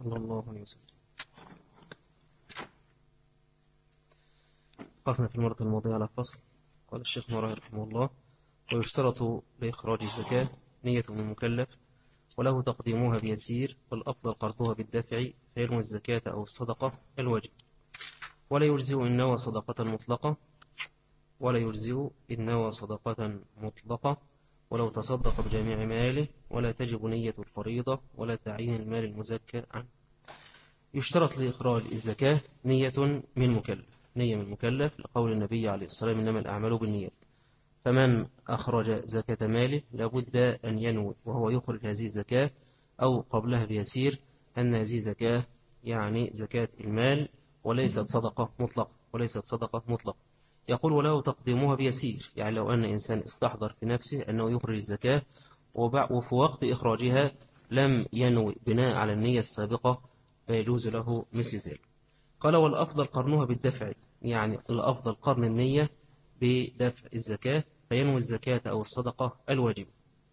صلى الله عليه وسلم. وقفنا في المرة الماضية على فصل. قال الشيخ مراه رحمه الله: ويشترط لإخراج الزكاة نية من المكلف، وله تقديمها بيسير، والأفضل قرضها بالدفع فينوي الزكاة أو الصدقة الواجب. ولا يجزئ إن نوى صدقة مطلقة ولو تصدق بجميع ماله، ولا تجب نية الفريضة ولا تعيين المال المزكى عنه. يشترط لإخراج الزكاة نية من المكلف لقول النبي عليه الصلاة والسلام: إنما الأعمال بالنيات. فمن أخرج زكاة ماله لابد أن ينوي وهو يخرج هذه الزكاة أو قبلها بيسير أن هذه زكاة يعني زكاة المال وليست صدقة مطلقة. يقول: وله تقديمها بيسير، يعني لو أن إنسان استحضر في نفسه أنه يخرج الزكاة وفي وقت إخراجها لم ينوي بناء على النية السابقة فيجوز له مثل ذلك. قال: والأفضل قرنها بالدفع، يعني الأفضل قرن النية بدفع الزكاة فينوي الزكاة أو الصدقة الواجبة.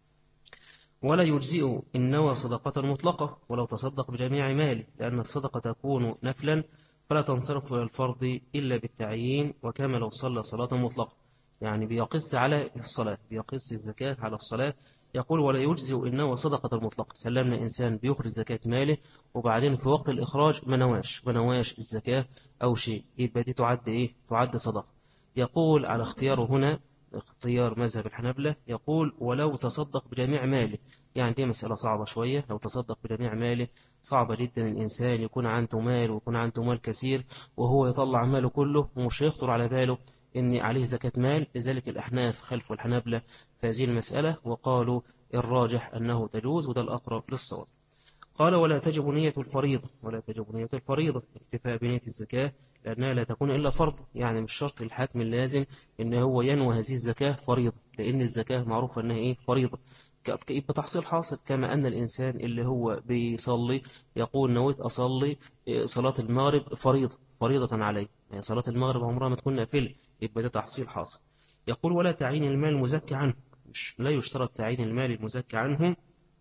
ولا يجزئ إن نوى صدقة مطلقة ولو تصدق بجميع ماله، لأن الصدقة تكون نفلا فلا تنصرف إلى الفرض إلا بالتعيين، وكما لو صلى صلاة مطلقة، يعني بيقص على الصلاة، بيقص الزكاة على الصلاة. يقول: ولا يجزئ إن نوى صدقة المطلقة. سلمنا إنسان بيخرج زكاة ماله وبعدين في وقت الإخراج ما نواش الزكاة أو شيء، يبقى دي تعد صدقة. يقول على اختياره هنا اختيار مذهب الحنابلة، يقول: ولو تصدق بجميع ماله. يعني دي مسألة صعبة شوية، لو تصدق بجميع ماله صعبة جدا الإنسان يكون عنده مال ويكون عنده مال كثير وهو يطلع ماله كله ومش يخطر على باله إن عليه زكاة مال. لذلك الأحناف خلفوا الحنابلة في هذه المسألة وقالوا الراجح أنه تجوز، وده الأقرب للصواب. قال: ولا تجب نية الفريضة اكتفاء بنية الزكاة، لأنها لا تكون إلا فرض، يعني مش شرط الحاكم اللازم إن هو ينوي هذه الزكاة فريضة، لأن الزكاة معروفة أنها فريضة. يبقى تحصيل حاصل، كما أن الإنسان اللي هو بيصلي يقول: نويت أصلي صلاة المغرب فريضة علي، يعني صلاة المغرب عمرها ما تكون نافلة، يبقى ده تحصيل حاصل. يقول: ولا تعيين المال المزكى عنه، لا يشترط تعيين المال المزكى عنه،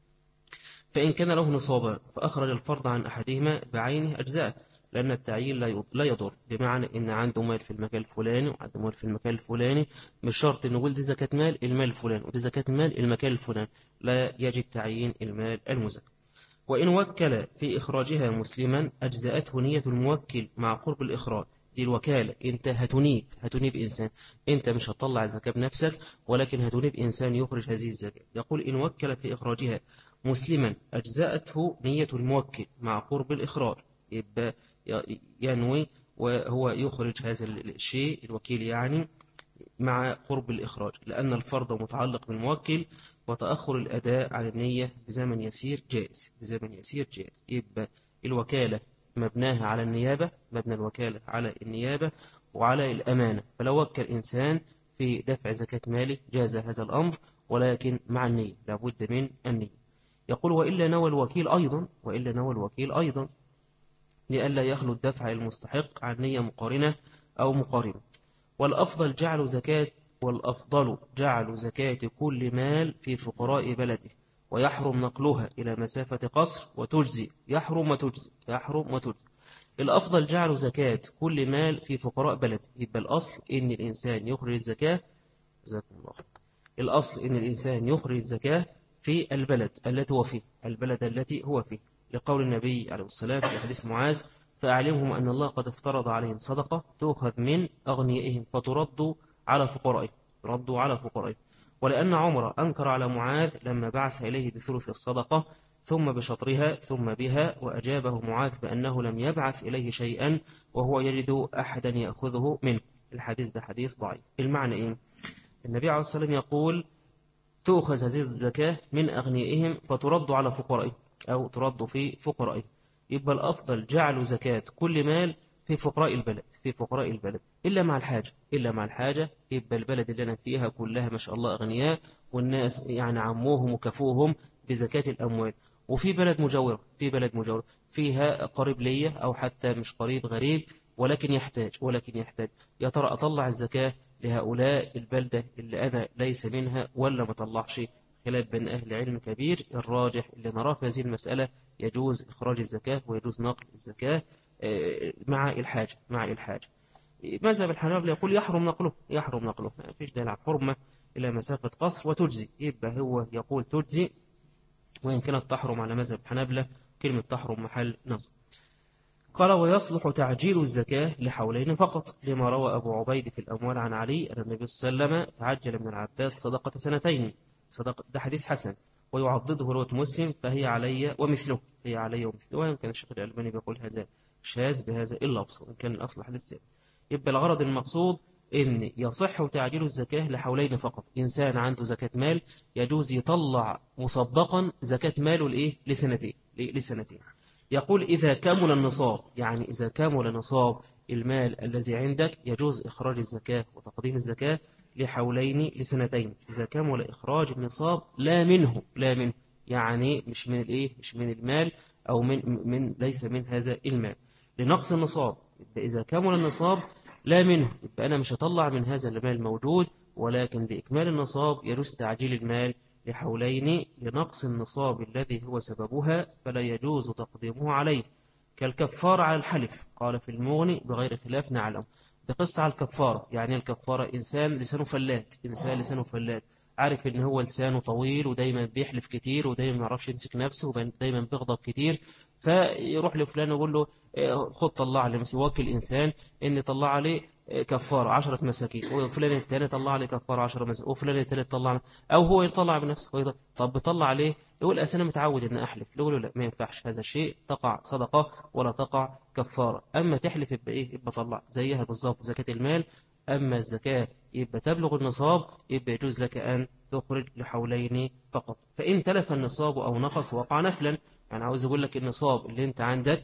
فإن كان له نصابان فأخرج الفرض عن أحدهما بعينه أجزاء، لأن التعيين لا يضر، بمعنى إن عنده مال في المكان الفلاني وعنده مال في المكان الفلاني، مش شرط إن نقول دي زكاة مال المال الفلاني ودي زكاة مال المكان الفلاني، لا يجب تعيين المال المزكى. وإن وكل في إخراجها مسلما أجزأته نية الموكل مع قرب الإخراج. دي الوكالة، أنت هتنيب إنسان، أنت مش هتطلع الزكاة بنفسك ولكن هتنيب إنسان يخرج هذه الزكاة. يقول: إن وكل في إخراجها مسلما أجزأته نية الموكل مع قرب الإخراج، يبقى ينوي وهو يخرج هذا الشيء الوكيل يعني مع قرب الإخراج، لأن الفرض متعلق بالموكل، وتأخر الأداء عن النية بزمن يسير جائز. يبقى الوكالة مبناها على النيابة، مبنى الوكالة على النيابة وعلى الأمانة، فلو وكل إنسان في دفع زكاة ماله جاز هذا الأمر، ولكن مع النية، لابد من النية. يقول: وإلا نوى الوكيل أيضا لئلا يخلو الدفع المستحق عن نية مقارنة أو مقارنة. والأفضل جعل زكاة كل مال في فقراء بلده، ويحرم نقلها إلى مسافة قصر وتجزي. يحرم وتجزي. الأفضل جعل زكاة كل مال في فقراء بلده، يبقى الأصل إن الإنسان يخرج الزكاة في البلد التي هو فيه، لقول النبي عليه الصلاة والسلام في حديث معاذ: فأعلمهم أن الله قد افترض عليهم صدقة تؤخذ من أغنيائهم فترد على فقرائهم. ولأن عمر أنكر على معاذ لما بعث إليه بثلث الصدقة ثم بشطرها ثم بها، وأجابه معاذ بأنه لم يبعث إليه شيئا وهو يجد أحدا يأخذه منه. الحديث ده حديث ضعيف. المعنى إيه؟ النبي عليه الصلاة والسلام يقول: تؤخذ هذه الزكاة من أغنيائهم فترد على فقرائهم أو ترد في فقرائهم. يبقى الأفضل جعل زكاة كل مال في فقراء البلد إلا مع الحاجة. يبقى البلد اللي أنا فيها كلها ما شاء الله أغنياء، والناس يعني عموهم وكفوهم بزكاة الأموال، وفي بلد مجاورة فيها قريب ليا أو حتى مش قريب، غريب ولكن يحتاج، يا ترى أطلع الزكاة لهؤلاء البلدة اللي أنا ليس منها ولا ما طلعش؟ خلاف بين أهل العلم كبير. الراجح اللي نراه في هذه المسألة يجوز إخراج الزكاة ويجوز نقل الزكاة مع الحاجة. مذهب الحنابلة يقول يحرم نقله، ما فيش دليل على الحرمة إلى مسافة قصر وتجزي، يبقى هو يقول تجزي وإن كانت تحرم على مذهب الحنابلة، كلمة تحرم محل نصب. قال ويصلح تعجيل الزكاة لحولين فقط، لما روى أبو عبيد في الأموال عن علي أن النبي صلى الله عليه وسلم تعجل من العباس صدقة سنتين، ده حديث حسن، ويعضده رواية مسلم فهي علي ومثله، ويمكن الشيخ الألباني بيقول هذا شاذ بهذا إلا أبصر، إن كان الأصل حديث ثابت. يبقى الغرض المقصود إن يصح تعجيل الزكاة لحولين فقط. إنسان عنده زكاة مال يجوز يطلع مصدقا زكاة ماله لسنتين. يقول إذا كمل النصاب، يعني إذا كمل نصاب المال الذي عندك يجوز إخراج الزكاة وتقديم الزكاة لحولين لسنتين، إذا كمل إخراج النصاب لا منه يعني مش من المال أو ليس من هذا المال لنقص النصاب. إذا كمل النصاب لا منه، يبقى أنا مش هطلع من هذا المال الموجود، ولكن بإكمال النصاب يجوز تعجيل المال لحولين لنقص النصاب الذي هو سببها، فلا يجوز تقديمه عليه، كالكفار على الحلف. قال في المغني بغير خلاف نعلم. بقص على الكفارة، يعني الكفارة إنسان لسانه فلات، عارف إن هو لسانه طويل ودايما بيحلف كتير ودايما ما يعرفش يمسك نفسه ودايما بيغضب كتير، فيروح لفلان يقول له خد طلع لي وكل إنسان إن طلع عليه كفارة 10 مساكين، وفلان الثاني طلع عليه كفارة 10 مساكين، وفلان الثالث طلع، أو هو يطلع بنفسه. طب بيطلع عليه يقول أنا متعود إن أحلف، يقول لا ما ينفعش هذا الشيء، تقع صدقة ولا تقع كفارة. أما تحلف يبقى يبقى طلع زيها بالظبط زكاة المال. أما الزكاة يبقى تبلغ النصاب، يبقى يجوز لك أن تخرج لحولين فقط. فإن تلف النصاب أو نقص وقع نفلا، يعني عاوز أقول لك النصاب اللي أنت عندك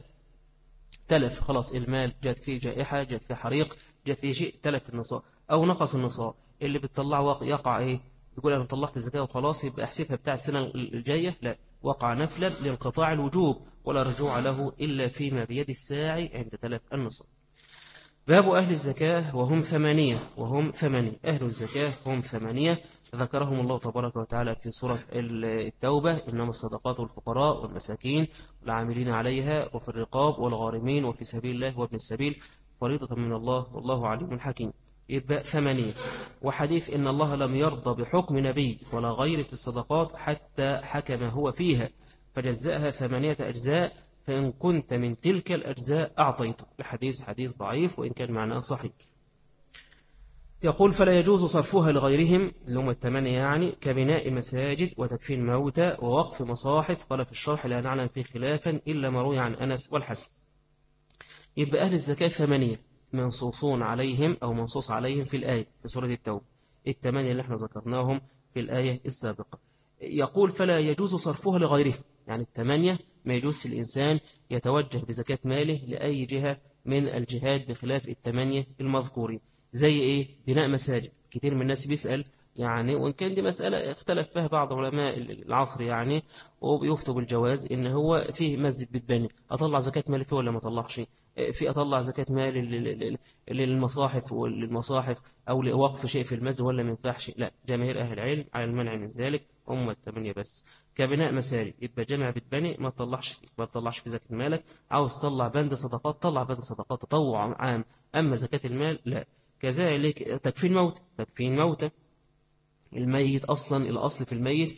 تلف خلاص، المال جات فيه جائحة، جات فيه حريق، جات فيه شيء، تلف النصاب أو نقص النصاب، اللي بتطلع يقع يقول أنا طلعت الزكاة وخلاص يبقى أحسبها بتاع السنة الجاية، لا، وقع نفلا لانقطاع الوجوب ولا رجوع له إلا فيما بيد الساعي عند تلف النصاب. باب أهل الزكاة وهم ثمانية. أهل الزكاة هم 8 ذكرهم الله تبارك وتعالى في سورة التوبة: إنما الصدقات والفقراء والمساكين والعاملين عليها وفي الرقاب والغارمين وفي سبيل الله وابن السبيل فريضة من الله والله عليم حكيم. يبقى 8. وحديث إن الله لم يرضى بحكم نبي ولا غير في الصدقات حتى حكم هو فيها فجزأها 8 أجزاء، فإن كنت من تلك الأجزاء أعطيته. الحديث حديث ضعيف وإن كان معناه صحيح. يقول فلا يجوز صرفها لغيرهم اللي هم 8 يعني، كبناء مساجد وتكفين موتى ووقف مصاحف. قال في الشرح لا نعلم فيه خلافا إلا ما روي عن أنس والحسن. يبقى أهل الزكاة 8 منصوصون عليهم أو منصوص عليهم في الآية في سورة التوبة، 8 اللي احنا ذكرناهم في الآية السابقة. يقول فلا يجوز صرفها لغيرهم، يعني 8 ما يجوز الإنسان يتوجه بزكاة ماله لأي جهة من الجهات بخلاف 8 المذكورين. زي بناء مساجد. كتير من الناس بيسأل يعني، وإن كان دي مسألة اختلف فيها بعض علماء العصر يعني، وبيفتوا بالجواز إن هو فيه مسجد بتبني، أطلع زكاة مال فيه ولا ما أطلعش؟ في أطلع زكاة مال للمصاحف أو لوقف شيء في المسجد ولا ما ينفعش؟ لا، جماهير أهل العلم على المنع من ذلك، هم 8 بس. كبناء مساجد يبقى جامع بتبني ما تطلعش في زكاة مالك. عاوز تطلع بند صدقات طلع بند صدقات تطوع عام، أما زكاة المال لا. كذلك تكفين موتى الميت، أصلا الأصل في الميت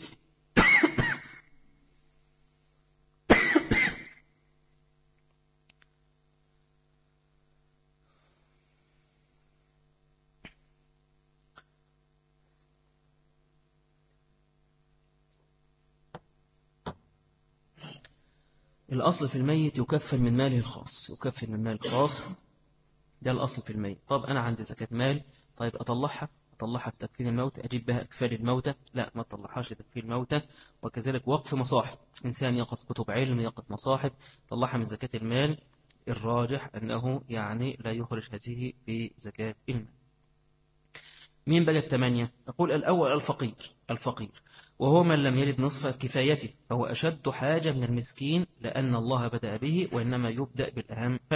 الأصل في الميت يكفن من ماله الخاص، ده الأصل في الميت. طب أنا عندي زكاة مال، طيب أطلعها في تكفين الموتى، أجيب بها أكفال الموتى؟ لا، ما أطلعهاش لتكفين الموتى. وكذلك وقف مصاحف، إنسان يقف كتب علم، يقف مصاحف، طلعها من زكاة المال. الراجح أنه يعني لا يخرج هذه بزكاة المال. مين بقى 8؟ أقول الأول الفقير وهو من لم يلد نصف كفايته، فهو أشد حاجة من المسكين، لأن الله بدأ به وإنما يبدأ بالأهم فالأهم.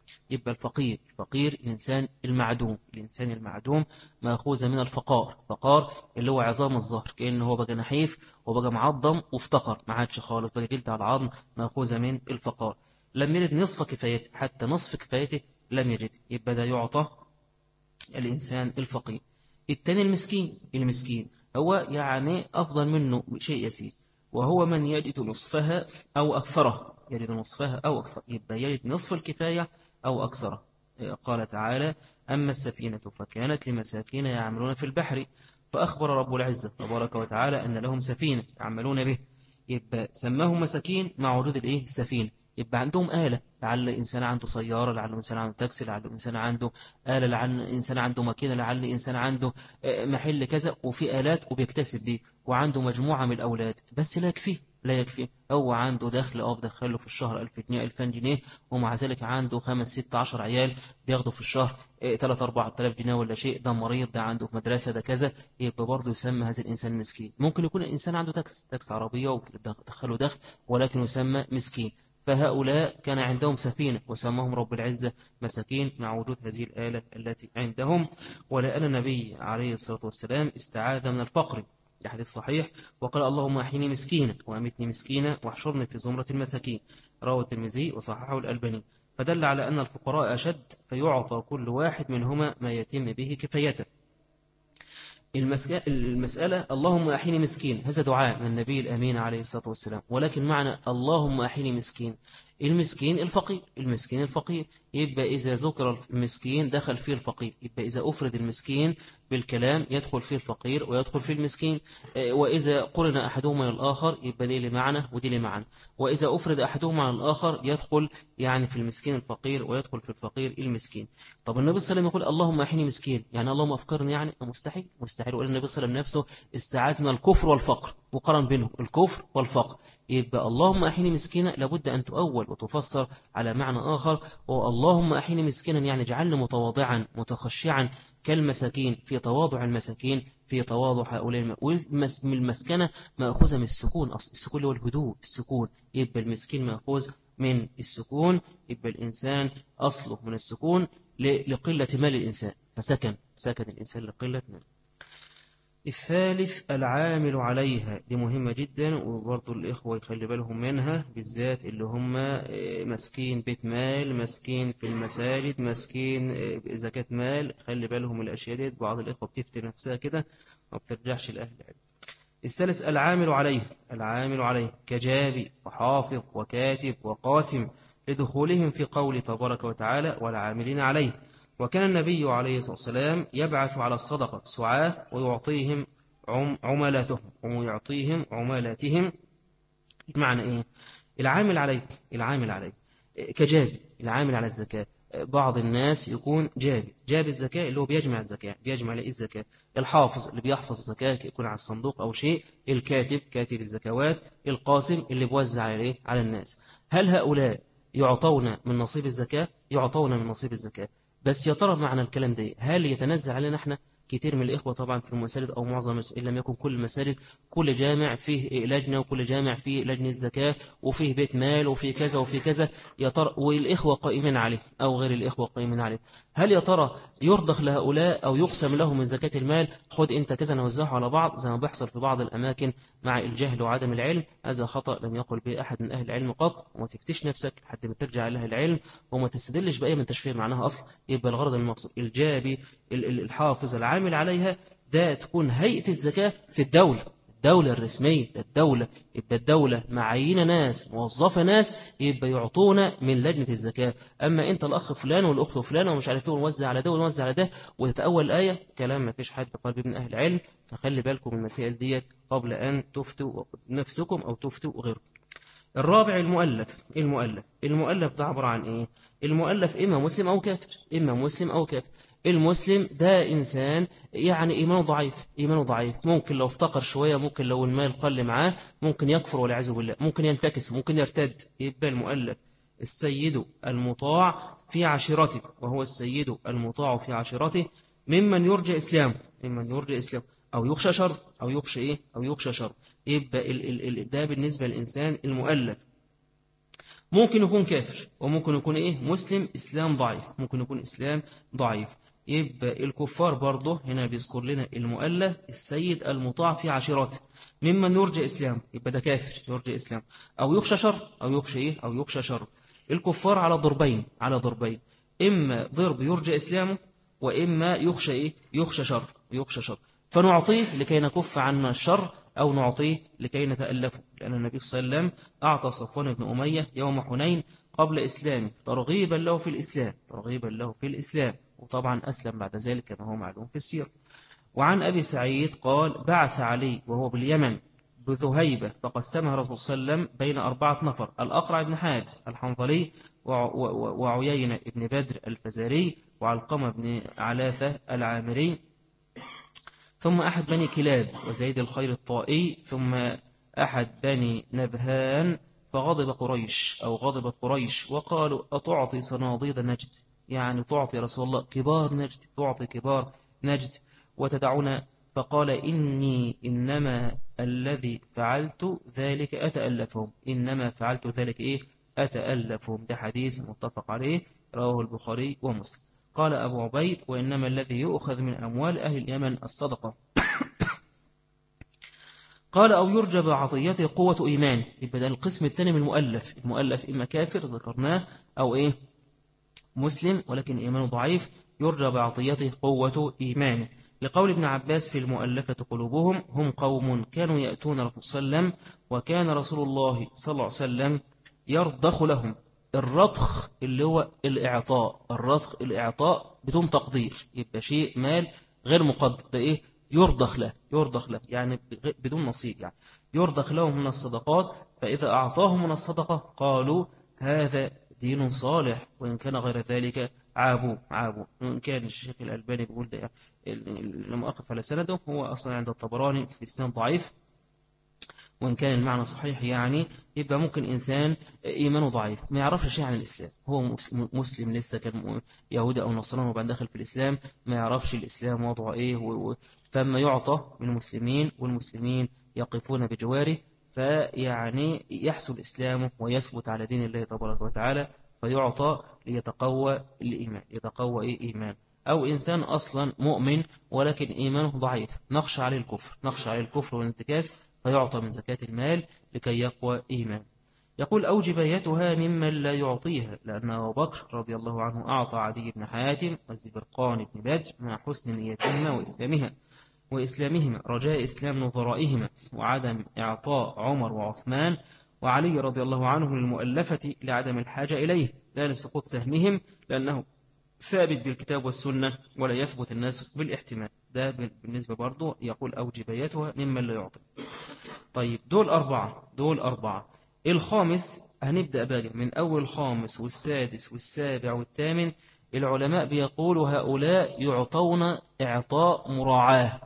يبقى الفقير الإنسان المعدوم. الإنسان المعدوم مأخوذ من الفقار. فقار اللي هو عظام الظهر، كأنه هو بقى نحيف وبقى معظم وافتقر، ما عادش خالص بقى جلد على العظم، مأخوذ من الفقار. لم يجد نصف كفايته، حتى نصف كفايته لم يجد، يبقى ده يعطى الإنسان الفقير. التاني المسكين هو يعني أفضل منه شيء يسير، وهو من يجد نصفها أو أكثرها. يجد نصفها أو أكثر، يبقى يجد نصف الكفاية أو أكثرها. قال تعالى: أما السفينة فكانت لمساكين يعملون في البحر، فأخبر رب العزة تبارك وتعالى أن لهم سفينة يعملون به، يبقى سماهم مساكين مع وجود السفينة. يبقى عندهم آلة، لعل إنسان عنده سيارة، لعل إنسان عنده تاكسي، لعل إنسان عنده آلة، لعل إنسان عنده ماكينة، لعل إنسان عنده محل كذا، وفي آلات وبيكتسب بيه، وعنده مجموعة من الأولاد، بس لا يكفي هو عنده دخل بدخله في الشهر 1000 جنيه 2000 جنيه، ومع ذلك عنده 5 6 10 عيال بياخدوا في الشهر 3 4000 جنيه ولا شيء، ده مريض، ده عنده في مدرسة، ده كذا، يبقى برضه يسمى هذا الإنسان مسكين. ممكن يكون الإنسان عنده تاكس عربية ودخله دخل، ولكن يسمى مسكين. فهؤلاء كان عندهم سفينة وسماهم رب العزة مساكين مع وجود هذه الآلة التي عندهم. ولأن النبي عليه الصلاة والسلام استعاذ من الفقر في حديث صحيح، وقال: اللهم أحيني مسكينا وأمتني مسكينا واحشرني في زمرة المساكين. رواه الترمذي وصححه الألباني. فدل على أن الفقراء أشد، فيعطى كل واحد منهما ما يتم به كفايته. المسألة اللهم أحيني مسكين، هذا دعاء من النبي الأمين عليه الصلاة والسلام، ولكن معنى اللهم أحيني مسكين، المسكين الفقير، يبقى إذا ذكر المسكين دخل فيه الفقير، يبقى إذا أفرد المسكين بالكلام يدخل فيه الفقير ويدخل فيه المسكين. وإذا قرن أحدهما الآخر يبقى دي لمعنى ودي لمعنى، وإذا أفرد أحدهما عن الآخر يدخل يعني في المسكين الفقير ويدخل في الفقير المسكين. طب النبي صلى الله عليه وسلم يقول اللهم أحيني مسكين، يعني اللهم أفقرني، يعني مستحيل. وقال النبي صلى الله عليه وسلم نفسه استعاذ من الكفر والفقر وقارن بينهم الكفر والفقر. يبقى اللهم أحيني مسكينا لابد أن تؤول وتفسر على معنى آخر، واللهم أحيني مسكينا يعني اجعلني متواضعا متخشعا كالمساكين، في تواضع المساكين، في تواضع هؤلاء. والمسكنة مأخوذة من السكون، أصل السكون اللي هو الهدوء، السكون، يبقى المسكين مأخوذ من السكون، يبقى الإنسان أصله من السكون لقلة مال الإنسان، سكن الإنسان لقلة مال. الثالث العامل عليها، دي مهمة جدا، وبرضو الإخوة يخلي بالهم منها، بالذات اللي هم مسكين بيت مال، مسكين في المساجد، مسكين زكاة مال، خلي بالهم الأشياء دي. بعض الإخوة بتفتر نفسها كده ما بترجعش لأهل العلم. الثالث العامل عليه كجابي وحافظ وكاتب وقاسم، لدخولهم في قول تبارك وتعالى والعاملين عليه. وكان النبي عليه الصلاة والسلام يبعث على الصدقة سعاة ويعطيهم عمالاتهم. معنى إيه؟ العامل عليه كجابي، العامل على الزكاة. بعض الناس يكون جاب الزكاة اللي هو بيجمع الزكاة، بيجمع الزكاة. الحافظ اللي بيحفظ الزكاة يكون على الصندوق أو شيء. الكاتب كاتب الزكوات. القاسم اللي بيوزع على الناس. هل هؤلاء يعطون من نصيب الزكاة؟ يعطون من نصيب الزكاة. بس يا ترى معنى الكلام ده هل يتنزل علينا احنا؟ كتير من الإخوة طبعا في المساجد أو معظم إن لم يكن كل المساجد، كل جامع فيه لجنة، وكل جامع فيه لجنة زكاة، وفيه بيت مال، وفيه كذا وفيه كذا. يا ترى والإخوة قائمين عليه أو غير الإخوة قائمين عليه، هل يا ترى يرضخ لهؤلاء أو يقسم لهم من زكاة المال؟ خد أنت كذا نوزعه على بعض زي ما بيحصل في بعض الأماكن مع الجهل وعدم العلم. هذا خطأ لم يقل به أحد من أهل العلم قط، وما تفتش نفسك لحد ما ترجع لأهل العلم، وما تستدلش بأي من تشفيه معناها أصلا. يبقى الغرض المقصود الجابي الحافظ العامل عليها، ده تكون هيئة الزكاة في الدولة الرسمية للدولة. يبقى الدولة معينة ناس، موظفة ناس، يبقى يعطونا من لجنة الزكاة. أما أنت الأخ فلان والأخت فلان ومش عارف ايه، ونوزع على ده ونوزع على ده، وتتأول الآية، كلام ما فيش حد قال من أهل العلم. فخلي بالكم من المسائل ديت قبل أن تفتوا نفسكم أو تفتوا غيركم. الرابع المؤلف ده عبارة عن إيه؟ المؤلف إما مسلم أو كافر. المسلم ده إنسان يعني إيمانه ضعيف، ممكن لو افتقر شوية، ممكن لو المال قل معاه ممكن يكفر والعياذ بالله، ممكن ينتكس، ممكن يرتد. يبقى المؤلف السيد المطاع في عشيرته، وهو السيد المطاع في عشيرته، ممن يرجى إسلامه أو يخشى شر، أو يخشى شر. يبقى ده بالنسبة للإنسان المؤلف. ممكن يكون كافر وممكن يكون إيه مسلم إسلام ضعيف، ممكن يكون إسلام ضعيف. يبقى الكفار برضه هنا بيذكر لنا المؤلف السيد المطاع في عشيرته ممن يرجى إسلام، يبقى ده كافر يرجى إسلام أو يخشى شر أو يخشى إيه أو يخشى شر. الكفار على ضربين، على ضربين، إما ضرب يرجى إسلامه وإما يخشى إيه يخشى شر، يخشى شر، فنعطيه لكي نكف عنا الشر أو نعطيه لكي نتألفه، لأن النبي صلى الله عليه وسلم أعطى صفوان بن أمية يوم حنين قبل إسلامه ترغيبا له في الإسلام، ترغيبا له في الإسلام، وطبعا أسلم بعد ذلك كما هو معلوم في السيرة. وعن أبي سعيد قال بعث علي وهو باليمن بذهيبة فقسمها رسول صلى الله عليه وسلم بين 4 نفر: الأقرع بن حابس الحنظلي وعيينة بن بدر الفزاري وعلقمة بن علاثة العامري ثم أحد بني كلاب وزيد الخير الطائي ثم أحد بني نبهان. فغضب قريش أو غضبت قريش وقالوا أتعطي صناديد نجد، يعني تعطي رسول الله كبار نجد، تعطي كبار نجد وتدعنا. فقال إنما الذي فعلت ذلك أتألفهم، إنما فعلت ذلك إيه أتألفهم. ده حديث متفق عليه رواه البخاري ومسلم. قال أبو عبيد وإنما الذي يؤخذ من أموال أهل اليمن الصدقة. قال أو يرجى بعطيته قوة إيمان، يبقى ده القسم الثاني من المؤلف، المؤلف إما كافر ذكرناه أو إيه مسلم ولكن إيمانه ضعيف يرجى بعطيته قوة إيمان. لقول ابن عباس في المؤلفة قلوبهم هم قوم كانوا يأتون رسول صلى الله عليه وسلم وكان رسول الله صلى الله عليه وسلم يرضخ لهم. الرضخ اللي هو الإعطاء، الرضخ الإعطاء بدون تقدير، يبقى شيء مال غير مقدر، ده إيه يرضخ له، يرضخ له يعني بدون نصيب، يعني يرضخ لهم من الصدقات. فإذا أعطاهم من الصدقة قالوا هذا دين صالح، وإن كان غير ذلك عابوا، وإن كان الشيخ الألباني بيقول ده لما أقف على سنده هو أصلا عند الطبراني في إسناد ضعيف، وإن كان المعنى صحيح يعني يبقى ممكن إنسان إيمانه ضعيف ما يعرفش شيء عن الإسلام، هو مسلم لسه كان يهودي أو نصراني وبعد دخل في الإسلام ما يعرفش الإسلام وضعه إيه، فما يعطى من المسلمين والمسلمين يقفون بجواره فيعني يحصل إسلامه ويثبت على دين الله تبارك وتعالى فيعطى ليتقوى الإيمان، يتقوى إيمان. أو إنسان أصلا مؤمن ولكن إيمانه ضعيف نخشى عليه الكفر، نخشى عليه الكفر والانتكاس فيعطى من زكاة المال لكي يقوى إيمان. يقول أو جبايتها ممن لا يعطيها، لأن أبو بكر رضي الله عنه أعطى عدي بن حاتم والزبرقان بن بدر مع حسن نيتهما وإسلامهما رجاء إسلام نظرائهما، وعدم إعطاء عمر وعثمان وعلي رضي الله عنه للمؤلفة لعدم الحاجة إليه لا لسقوط سهمهم، لأنه ثابت بالكتاب والسنة ولا يثبت الناسخ بالاحتمال. ده بالنسبة برضو يقول أو جبايتها ممن لا يعطي. طيب دول أربعة. الخامس هنبدأ بقى من أول الخامس والسادس والسابع والثامن. العلماء بيقولوا هؤلاء يعطون إعطاء مراعاة،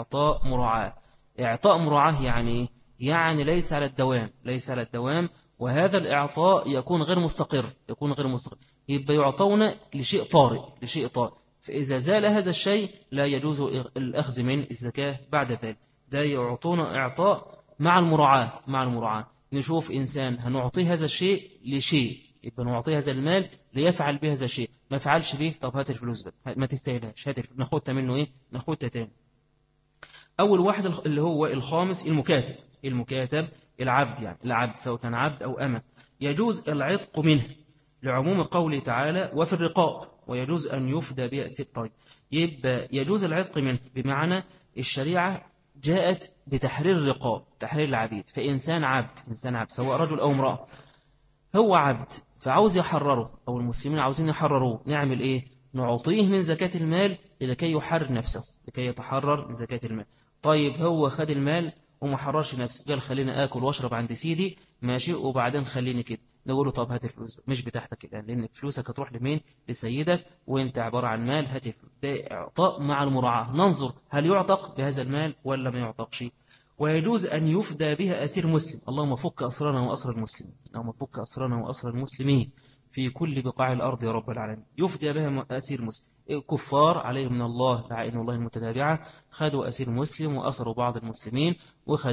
إعطاء مراعاة يعني ليس على الدوام، ليس على الدوام، وهذا الإعطاء يكون غير مستقر، يبقى يعطون لشيء طارئ، فإذا زال هذا الشيء لا يجوز الأخذ من الزكاة بعد ذلك. ده يعطون إعطاء مع المراعاة، نشوف إنسان هنعطيه هذا الشيء لشيء يبقى نعطيه هذا المال ليفعل به هذا الشيء، ما فعلش به طب هات الفلوس بقى ما تستاهلهاش، ناخدها منه ناخدها تاني. أول واحد اللي هو الخامس المكاتب العبد، العبد سواء كان عبد أو أمة يجوز العتق منه لعموم قوله تعالى وفي الرقاب، ويجوز أن يفدى بها طيب يبقى يجوز العتق منه بمعنى الشريعة جاءت بتحرير الرقاب، تحرير العبيد. فإنسان عبد سواء رجل أو امرأة هو عبد فعاوز يحرره أو المسلمين عاوزين يحرروه، نعمل إيه؟ نعطيه من زكاة المال لكي يحرر نفسه، لكي يتحرر من زكاة المال. طيب هو خد المال وما حررش نفسه، قال خلينا آكل واشرب عند سيدي ماشي وبعدين خليني كده، نقول له طب هات الفلوس مش بتاعتك الآن لأن فلوسك هتروح لمين؟ لسيدك وانت عبارة عن مال، هات الفلوس. ده إعطاء مع المراعاة، ننظر هل يعتق بهذا المال ولا ما يعتقش. ويجوز أن يفدى بها أسير مسلم، اللهم فك أسرنا وأسر المسلمين، اللهم فك أسرنا وأسر المسلمين في كل بقاع الأرض يا رب العالمين. يفدى بها أسير مسلم، كفار عليهم من الله لعائن الله المتتابعة خدوا أسير مسلم وأسروا بعض المسلمين وخدوا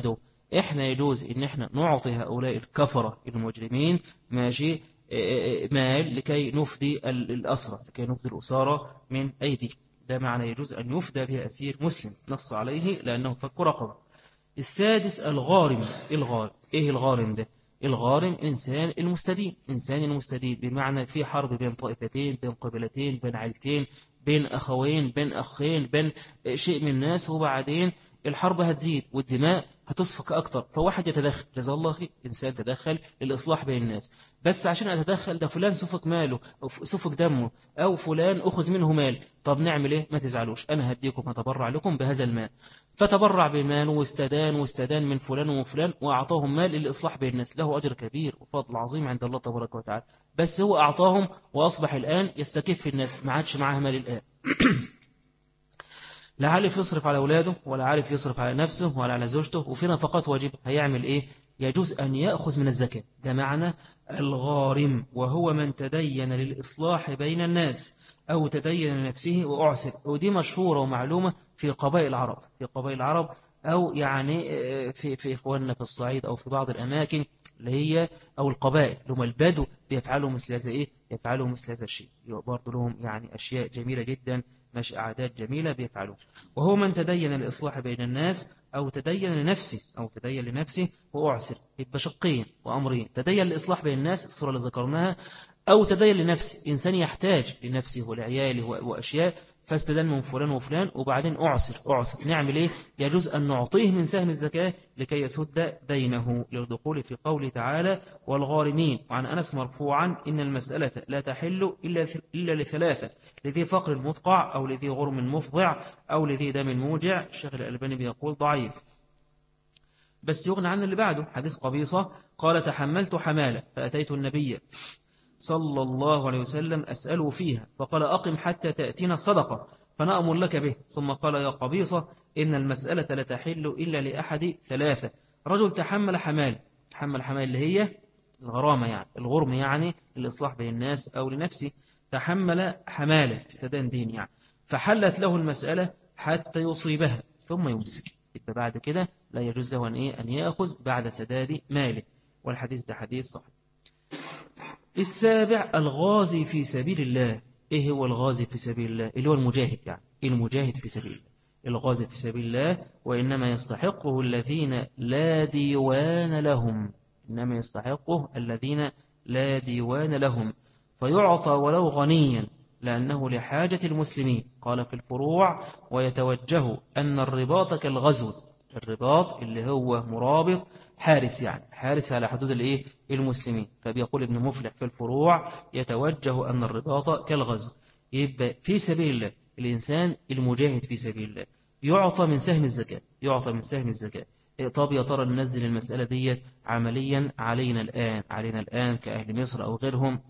إحنا يجوز إن إحنا نعطي هؤلاء الكفرة المجرمين ماشي مال لكي نفدي الأسرى، لكي نفدي الأسارة من أيدي. ده معنى يجوز أن يفدى به أسير مسلم نص عليه لأنه فك رقبة. السادس الغارم. الغارم إيه الغارم ده؟ الغارم إنسان المستدين، إنسان المستدين بمعنى في حرب بين طائفتين، بين قبيلتين، بين عيلتين، بين أخوين، بين أخين، بين شيء من الناس، وبعدين الحرب هتزيد والدماء هتصفك أكتر، فواحد يتدخل جزاه الله خير، إنسان تدخل للإصلاح بين الناس. بس عشان أتدخل ده فلان سفك ماله أو سفك دمه أو فلان أخذ منه مال، طب نعمل إيه؟ ما تزعلوش، أنا هديكم أتبرع لكم بهذا المال. فتبرع بمال واستدان من فلان وفلان وأعطاهم مال للإصلاح بين الناس، له أجر كبير وفضل عظيم عند الله تبارك وتعالى. بس هو أعطاهم وأصبح الآن يستكف الناس، ما عادش معاه مال الآن. لا عارف يصرف على أولاده ولا عارف يصرف على نفسه ولا على زوجته، وفي نفقات واجب، هيعمل إيه؟ يجوز أن يأخذ من الزكاة. ده معنى الغارم، وهو من تدين للإصلاح بين الناس أو تدين لنفسه وأعسر. ودي مشهورة ومعلومة في قبائل العرب، في قبائل العرب، أو يعني في إخواننا في الصعيد أو في بعض الأماكن اللي هي أو القبائل اللي هم البدو بيفعلوا مثل هذا إيه؟ يفعلوا مثل هذا الشيء، برضو لهم يعني أشياء جميلة جدا، مش أعداد جميلة بيفعلوا. وهو من تدين الإصلاح بين الناس أو تدين لنفسه، أو تدين لنفسه وأعسر، يبقى شقين وأمرين: تدين الإصلاح بين الناس الصورة اللي ذكرناها، أو تدين لنفسه، إنسان يحتاج لنفسه ولعياله وأشياء فاستدان من فلان وفلان، وبعدين أعسر نعمل إيه؟ يجوز أن نعطيه من سهم الزكاة لكي يسد دينه، للدخول في قوله تعالى والغارمين. وعن أنس مرفوعا إن المسألة لا تحل إلا لثلاثة: لذي فقر مدقع، أو لذي غرم مفضع، أو لذي دم موجع. الشيخ الألباني بيقول ضعيف، بس يغنى عن اللي بعده. حديث قبيصة قال تحملت حمالة فأتيت النبي صلى الله عليه وسلم أسأله فيها، فقال أقم حتى تأتينا الصدقة فنأمر لك به. ثم قال يا قبيصة إن المسألة لا تحل إلا لأحد ثلاثة: رجل تحمل حمال اللي هي الغرامة، يعني الغرم، يعني الإصلاح بين الناس أو لنفسه. تحمل حمالة استدان دين يعني، فحلت له المسألة حتى يصيبها ثم يمسك، يبقى بعد كده لا يجوز له أن يأخذ بعد سداد ماله. والحديث ده حديث صحيح. السابع الغازي في سبيل الله. إيه هو الغازي في سبيل الله؟ اللي هو المجاهد، يعني المجاهد في سبيل الله. الغازي في سبيل الله وإنما يستحقه الذين لا ديوان لهم، إنما يستحقه الذين لا ديوان لهم، فيعطى ولو غنيا لأنه لحاجة المسلمين. قال في الفروع ويتوجه أن الرباط كالغزو. الرباط اللي هو مرابط حارس، يعني حارس على حدود الايه المسلمين. فبيقول ابن مفلح في الفروع يتوجه أن الرباط كالغزو. يبقى في سبيل الله الإنسان المجاهد في سبيل الله يعطى من سهم الزكاة، يعطى من سهم الزكاة. طب يا ترى ننزل المسألة دي عمليا علينا الآن كأهل مصر أو غيرهم،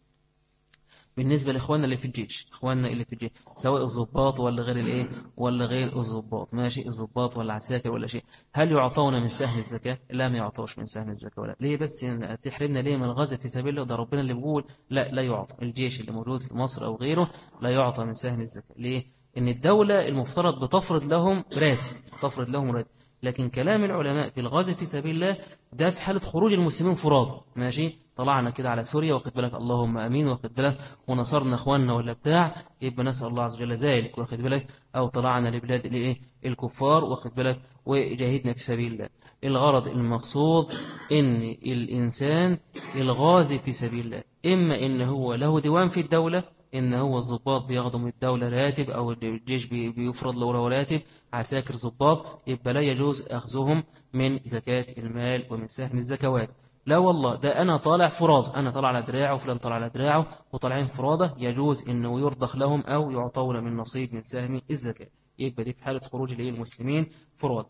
بالنسبة لإخواننا اللي في الجيش، إخواننا اللي في الجيش سواء الضباط ولا غير الإيه ولا غير الضباط، ماشي، الضباط ولا عساكر ولا شيء، هل يعطون من سهم الزكاة؟ لا، ما يعطوش من سهم الزكاة. ولا ليه؟ بس تحرمنا ليه من الغزو في سبيل الله؟ ده ربنا اللي بيقول لا يعطى. الجيش اللي موجود في مصر أو غيره لا يعطى من سهم الزكاة. ليه؟ إن الدولة المفترض بتفرض لهم راتب، لكن كلام العلماء في الغزو في سبيل الله ده في حالة خروج المسلمين فراد، ماشي، طلعنا كده على سوريا واخد بالك، اللهم امين، واخد بالك، ونصرنا اخواننا ولا بتاع، يبقى نسأل الله عز وجل ذلك، واخد بالك، او طلعنا لبلاد الايه الكفار، واخد بالك، وجاهدنا في سبيل الله. الغرض المقصود ان الانسان الغازي في سبيل الله اما ان هو له ديوان في الدولة، إن هو الضباط بياخدوا من الدولة راتب، أو الجيش بيفرض له راتب، عساكر ضباط، يبقى لا يجوز أخذهم من زكاة المال ومن سهم الزكوات. لا والله، ده أنا طالع فراد، أنا طالع على دراعه وفلان طالع على دراعه وطالعين فرادة، يجوز إنه يرضخ لهم أو يعطون من نصيب من سهم الزكاة. يبقى دي في حالة خروج المسلمين فراد.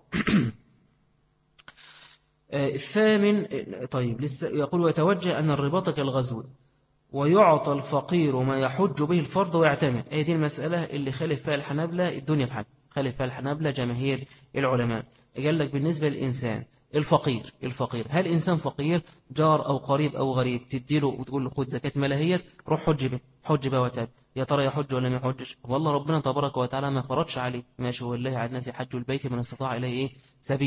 الثامن، طيب لسه يقول ويتوجه أن الرباط كالغزو ويعطى الفقير ما يحج به الفرض ويعتمد. أي دي المسألة اللي خالف فيها الحنابلة الدنيا بحال، خالف فيها الحنابلة جماهير العلماء. قال لك بالنسبة للإنسان الفقير، هل إنسان فقير جار أو قريب أو غريب تديله وتقول له خذ زكاة مالهية روح حج به وتعب، يا ترى يحج ولا ما يحجش؟ والله ربنا تبارك وتعالى ما فرضش عليه، ماشي، والله على الناس حج البيت من استطاع إليه إيه سبيل.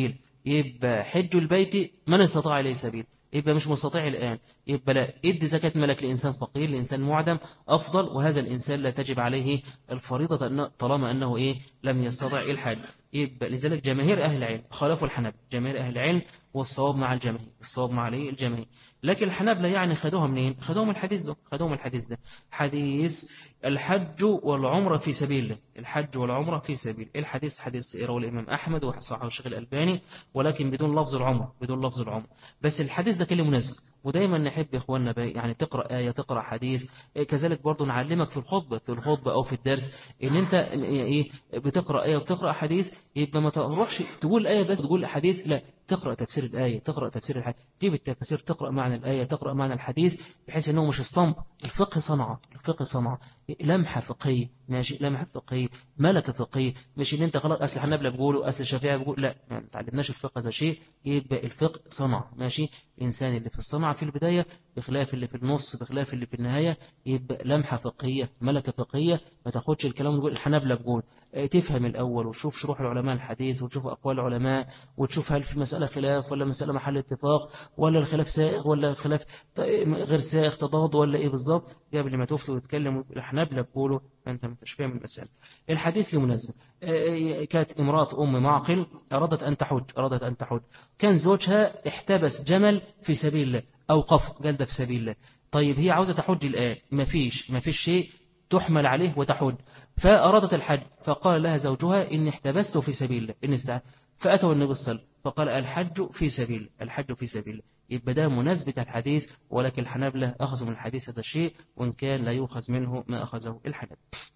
يبقى حج البيت من استطاع إليه سبيل، يبقى مش مستطيع الآن، يبقى لا، ادي زكاة ملك لإنسان فقير، لإنسان معدم أفضل، وهذا الإنسان لا تجب عليه الفريضة طالما أنه لم يستطع الحج. يبقى لذلك جماهير أهل العلم خالفوا الحنابلة، جماهير أهل العلم والصواب مع الجماهير، الصواب مع الجماهير. لكن الحنابلة يعني خدوها منين؟ خدوهم الحديث ده، خدوهم الحديث ده، حديث الحج والعمرة في سبيل الله، الحج والعمرة في سبيل. الحديث حديث رواه الإمام أحمد وصححه الشيخ الألباني، ولكن بدون لفظ العمرة، بدون لفظ العمرة. بس الحديث ده كلمة مناسب، ودايما نحب إخواننا يعني تقرأ آية، تقرأ حديث. كذلك برضو نعلمك في الخطبة، أو في الدرس، إن أنت بتقرأ آية وبتقرأ حديث، يبقى ما تروحش تقول آية بس تقول حديث، لا، تقرأ تفسير الآية، تقرأ تفسير الحديث، جيب التفسير، تقرأ معنى الآية، تقرأ معنى الحديث، بحيث أنه مش اسطمب. الفقه صنعة، الفقه صنعة، لمحة فقهية، ماشي، لمحة فقهية، ملكة فقهية، مش إن أنت خلاص أصل الحنابلة بيقولوا، أصل الشافعية بيقول، لا، ما تعلمناش الفقه هذا شيء. يبقى الفقه صنعة، ماشي، الإنسان اللي في الصنعة في البداية بخلاف اللي في النص، بخلاف اللي في النهاية، يبقى لمحة فقهية، ملكة فقهية. ما تاخدش الكلام تقول الحنابلة بيقول، تفهم الأول وتشوف شروح العلماء الحديث، وتشوف أقوال العلماء، وتشوف هل في المسألة خلاف ولا مسألة محل اتفاق، ولا الخلاف سائغ ولا الخلاف غير سائغ، تضاد ولا إيه بالظبط، قبل ما تفتي وتتكلم الحنابلة بيقولوا، فأنت ما انتش فاهم المسألة. الحديث لمناسبة، كانت امرأة أم معقل أرادت أن تحج، أرادت أن تحج، كان زوجها احتبس جمل في سبيل الله، أوقف جلد في سبيل الله. طيب هي عاوزة تحج الآن، ما فيش شيء تحمل عليه وتحج، فأرادت الحج، فقال لها زوجها إني احتبست في سبيل الله، إني استعان. فأتوا النبي صلى الله عليه وسلم فقال الحج في سبيل، الحج في سبيل. يبقى ده مناسبة الحديث، ولكن الحنابلة أخذوا من الحديث هذا الشيء، وإن كان لا يؤخذ منه ما أخذه الحنابلة.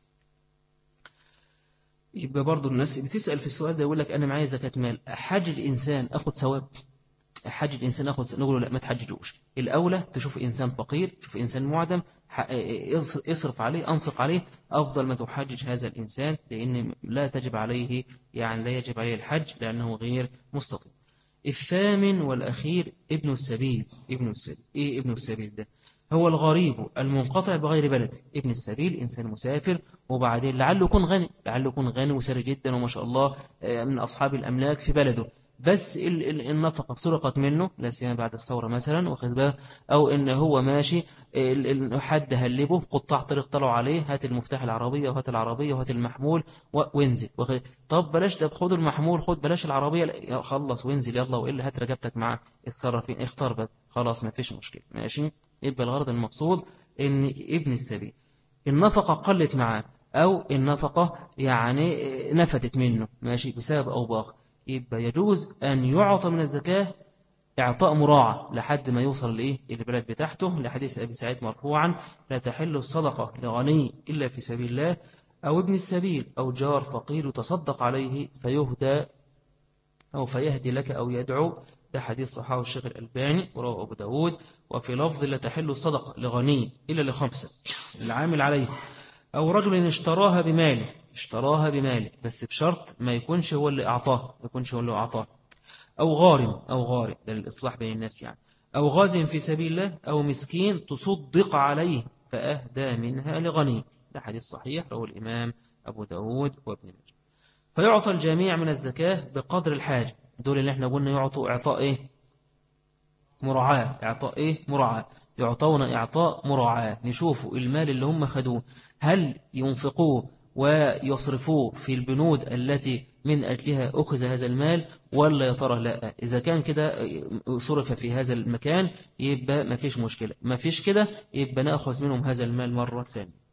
يبقى برضو الناس بتسأل في السؤال ده، يقول لك أنا معايا زكاة مال، حج الإنسان أخذ ثواب؟ حج الإنسان أخذ، نقول لا، ما تحججوش، الأولى تشوف إنسان فقير، تشوف إنسان معدم، اصرف عليه، أنفق عليه، أفضل ما تحجج هذا الإنسان، لأن لا تجب عليه، يعني لا يجب عليه الحج لأنه غير مستطيع. الثامن والأخير ابن السبيل. ابن السبيل إيه ابن السبيل ده؟ هو الغريب المنقطع بغير بلد. ابن السبيل إنسان مسافر، وبعدين لعله يكون غني، لعله يكون غني وسري جدا وما شاء الله من أصحاب الأملاك في بلده، بس النفقة سرقت منه، لا سيما بعد الثورة مثلا، واخد بالك، أو إن هو ماشي حد هلبه، قطاع طريق طلعوا عليه، هات المفتاح العربية وهات العربية وهات المحمول وانزل، طب بلاش ده، خد المحمول، خد بلاش العربية، خلص وانزل يلا، وإلا هات رجبتك معاه، اتصرف فين، اختار بقى، خلاص ما فيش مشكلة، ماشي. يبقى الغرض المقصود إن ابن السبيل النفقة قلت معاه، أو النفقة يعني نفدت منه، ماشي، بسبب أو بآخر، يبقى يجوز أن يعطى من الزكاة إعطاء مراعى لحد ما يوصل لإيه البلد بتاعته، لحديث أبي سعيد مرفوعا لا تحل الصدقة لغني إلا في سبيل الله، أو ابن السبيل أو جار فقير تصدق عليه فيهدى أو فيهدي لك أو يدعو. ده حديث صححه الشيخ الألباني ورواه أبو داود. وفي لفظ لا تحل الصدقة لغني إلا لخمسة، العامل عليه، أو رجل اشتراها بماله، اشتراها بماله بس بشرط ما يكونش هو اللي أعطاه، ما يكونش هو اللي أعطاه، أو غارم، أو غارم ده للإصلاح بين الناس يعني، أو غاز في سبيل الله، أو مسكين تصدق عليه فأهدى منها لغني. ده حديث صحيح رواه الإمام أبو داود وابن ماجه. فيعطى الجميع من الزكاة بقدر الحاجة، دول اللي احنا قلنا يعطوا إعطاء إيه؟ مراعاة. إعطاء إيه؟ مراعاة. يعطون إعطاء مراعاة، نشوفوا المال اللي هم خدوه هل ينفقوه ويصرفوه في البنود التي من أجلها أخذ هذا المال، ولا يا ترى لا، إذا كان كده صرف في هذا المكان يبقى ما فيش مشكلة، ما فيش كده يبقى نأخذ منهم هذا المال مرة ثانية.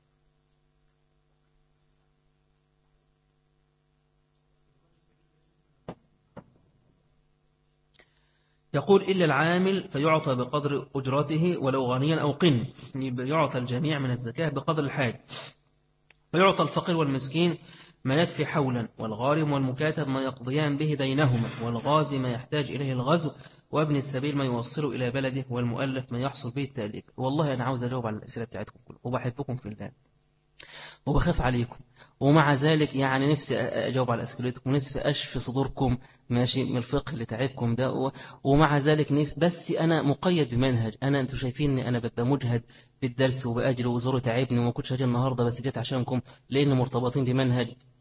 يقول إلا العامل فيعطى بقدر أجرته ولو غنيا أو قن، يعطى الجميع من الزكاة بقدر الحاجة. فيعطى الفقير والمسكين ما يكفي حولا، والغارم والمكاتب ما يقضيان به دينهما، والغازي ما يحتاج إليه الغزو، وابن السبيل ما يوصله إلى بلده، والمؤلف ما يحصل به التأليف. والله أنا عاوز أجاوب على الأسئلة بتاعتكم كلها، وبحبكم في الله وبخاف عليكم، ومع ذلك يعني نفسي أجاوب على أسئلتكم، ونفسي أشفي صدوركم، ماشي، من الفقه اللي تعبكم ده ومع ذلك نفسي، بس أنا مقيد بمنهج، أنتوا شايفيني أنا ببقى مجهد في الدرس وبأجري وزوري تعبني، وما كنتش أجي النهاردة، بس جيت عشانكم لأن مرتبطين بمنهج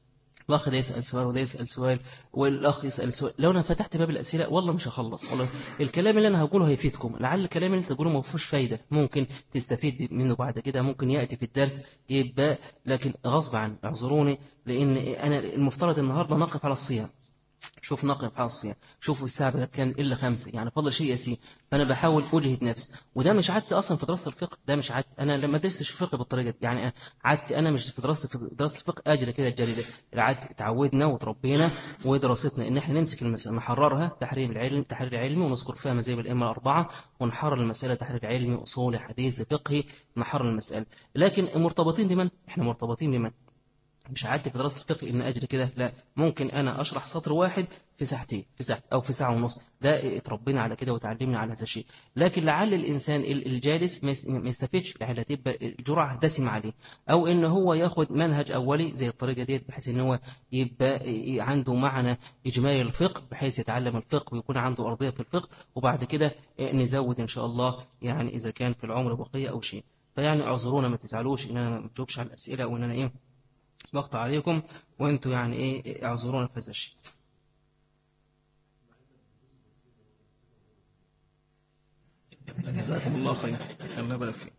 الأخ ده يسأل سؤال وده يسأل سؤال والأخ يسأل سؤال. لو أنا فتحت باب الأسئلة والله مش هخلص والله. الكلام اللي أنا هقوله هيفيدكم، لعل الكلام اللي تقوله ما فيهوش فايدة، ممكن تستفيد منه بعد كده، ممكن يأتي في الدرس يبقى، لكن غصب عن اعذروني، لأن أنا المفترض النهاردة نقف على الصيام. شوف نقف على الصيام، شوفوا الساعة بقت كان إلا 5، يعني فضل شيء يسير. فأنا بحاول أجهد نفسي، وده مش عادتي أصلا في دراسة الفقه، ده مش عادتي. أنا لما درستش الفقه بالطريقة دي، يعني عادتي أنا مش في دراسة الفقه أجري كده الجريدة. العادة تعودنا وتربينا ودراستنا إن إحنا نمسك المسألة نحررها تحرير علمي، ونذكر فيها مذاهب الأئمة الأربعة، ونحرر المسألة تحرير علمي أصولي حديث فقهي، نحرر المسألة. لكن مرتبطين بمن؟ إحنا مرتبطين بمن؟ مش عادي في دراسة الفقه إن أجري كده، لا، ممكن أنا أشرح سطر واحد في ساعتين، في ساعة أو في ساعة ونص، ده اتربينا على كده وتعلمنا على هذا الشيء. لكن لعل الإنسان الجالس ما يستفيدش، لعل تبقى الجرعة دسمة عليه، أو إن هو ياخد منهج أولي زي الطريقة ديت، بحيث إن هو يبقى عنده معنى إجمالي الفقه، بحيث يتعلم الفقه ويكون عنده أرضية في الفقه، وبعد كده نزود إن شاء الله، يعني إذا كان في العمر بقية أو شيء. فيعني اعذرونا، ما تزعلوش إن أنا ما بجاوبش على الأسئلة، وإن أنا بقطع عليكم، وانتوا يعني اعذرونا في هذا الشيء. جزاكم الله خير، الله يبارك فيك.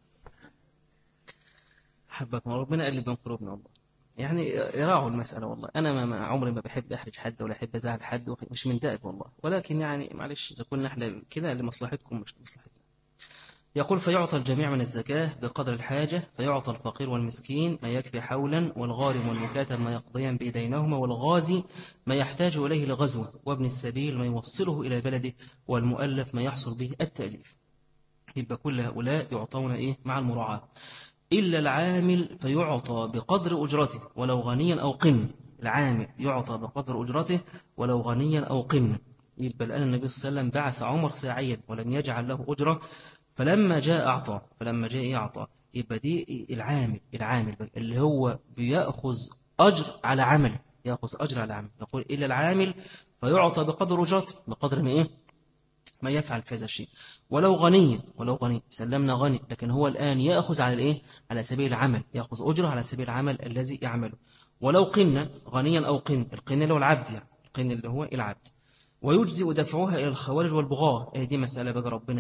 حبكم ربنا قال لي بين قلوبنا والله. يعني يراعوا المسألة والله. أنا ما عمري ما بحب أحرج حد ولا أحب أزعل حد، مش من دائب والله، ولكن يعني معلش إذا كنا إحنا كده لمصلحتكم مش لمصلحتنا. يقول: فيعطى الجميع من الزكاة بقدر الحاجة، فيعطى الفقير والمسكين ما يكفي حولا، والغارم والمكاتب ما يقضيان بيدينهما، والغازي ما يحتاج إليه لغزوه، وابن السبيل ما يوصله إلى بلده، والمؤلف ما يحصل به التأليف. يبقى كل هؤلاء يعطون مع المراعاة، إلا العامل فيعطى بقدر أجرته ولو غنيا أو قن. العامل يعطى بقدر أجرته ولو غنيا أو قن. يبقى الآن النبي صلى الله عليه وسلم بعث عمر ساعيا ولم يجعل له أجرة، فلما جاء أعطى، فلما جاء أعطى. يبقى دي العامل اللي هو بيأخذ أجر على عمل، يأخذ أجر على عمل. يقول: إلا العامل فيعطى بقدر أجرته، بقدر ما يفعل في هذا الشيء، ولو غني سلمنا غني، لكن هو الآن يأخذ على على سبيل العمل، يأخذ أجره على سبيل العمل الذي يعمله. ولو قن غنيا أو قن، القن اللي هو العبد، يعني القن اللي هو العبد. ويجزئ دفعها إلى الخوارج والبغاة. دي مسألة بقى ربنا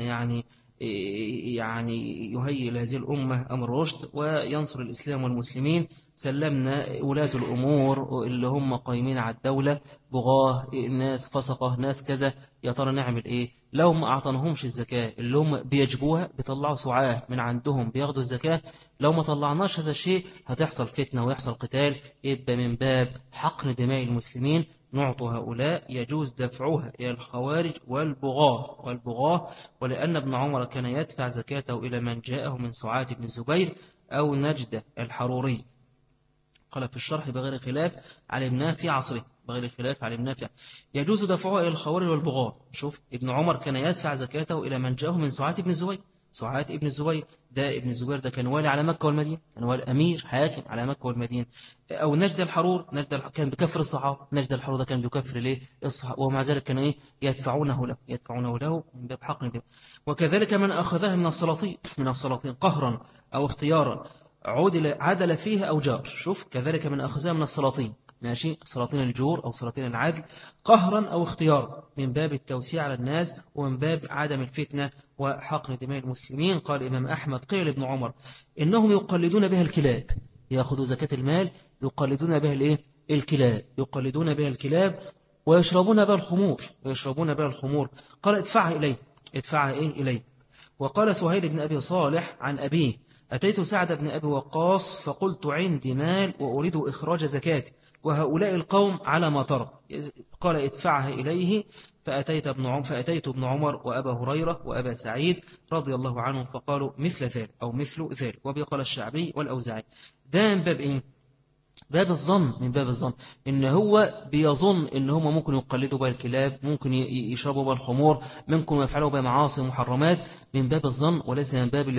يعني يهيئ لهذه الأمة أمر رشد وينصر الإسلام والمسلمين. سلمنا ولاة الأمور اللي هم قايمين على الدولة بغاه، ناس فسقة، ناس كذا، يا ترى نعمل إيه؟ لو ما أعطناهمش الزكاة اللي هم بيجبوها، بيطلعوا سعاه من عندهم بياخدوا الزكاة، لو ما طلعناش هذا الشيء هتحصل فتنة ويحصل قتال. يبقى من باب حقن دماء المسلمين نعطي هؤلاء، يجوز دفعها إلى الخوارج والبغاة. ولأن ابن عمر كان يدفع زكاته إلى من جاءه من سعاة بن الزبير أو نجدة الحروري. قال في الشرح: بغير خلاف علمناه في عصره، بغير خلاف علمناه في عصره. يجوز دفعها إلى الخوارج والبغاة. شوف، ابن عمر كان يدفع زكاته إلى من جاءه من سعاة بن الزبير. سعاة ابن الزبير ده، ابن الزبير ده كان والي على مكة والمدينة، كان والي أمير حاكم على مكة والمدينة. أو نجد الحرور، كان بكفر الصحابة. نجد الحرور ده كان بكفر ليه الصحابة، ومع ذلك كانوا يدفعونه له من باب حقن دم. وكذلك من أخذها من السلاطين قهرا أو اختيارا، عدل فيها أو جار. شوف، كذلك من أخذها من السلاطين، ماشي، سلاطين الجور أو سلاطين العدل، قهرا أو اختيارا، من باب التوسيع على الناس ومن باب عدم الفتنة وحقن دماء المسلمين. قال الإمام أحمد: قيل ابن عمر: إنهم يقلدون بها الكلاب. يأخذوا زكاة المال يقلدون بها الكلاب ويشربون بها الخمور. قال: ادفعها إليه. وقال سهيل بن أبي صالح عن أبيه: أتيت سعد بن أبي وقاص فقلت: عندي مال وأريد إخراج زكاة، وهؤلاء القوم على ما ترى. قال: ادفعها إليه. فأتيت ابن عمر وأبا هريرة وأبا سعيد رضي الله عنهم فقالوا مثل ذلك أو مثل ذلك. وبقال الشعبي والأوزاعي. ده من باب من باب الظن، إن هو بيظن إن هم ممكن يقلدوا بها الكلاب، ممكن يشربوا بها الخمور، ممكن يفعلوا بها معاصي ومحرمات، من باب الظن وليس من باب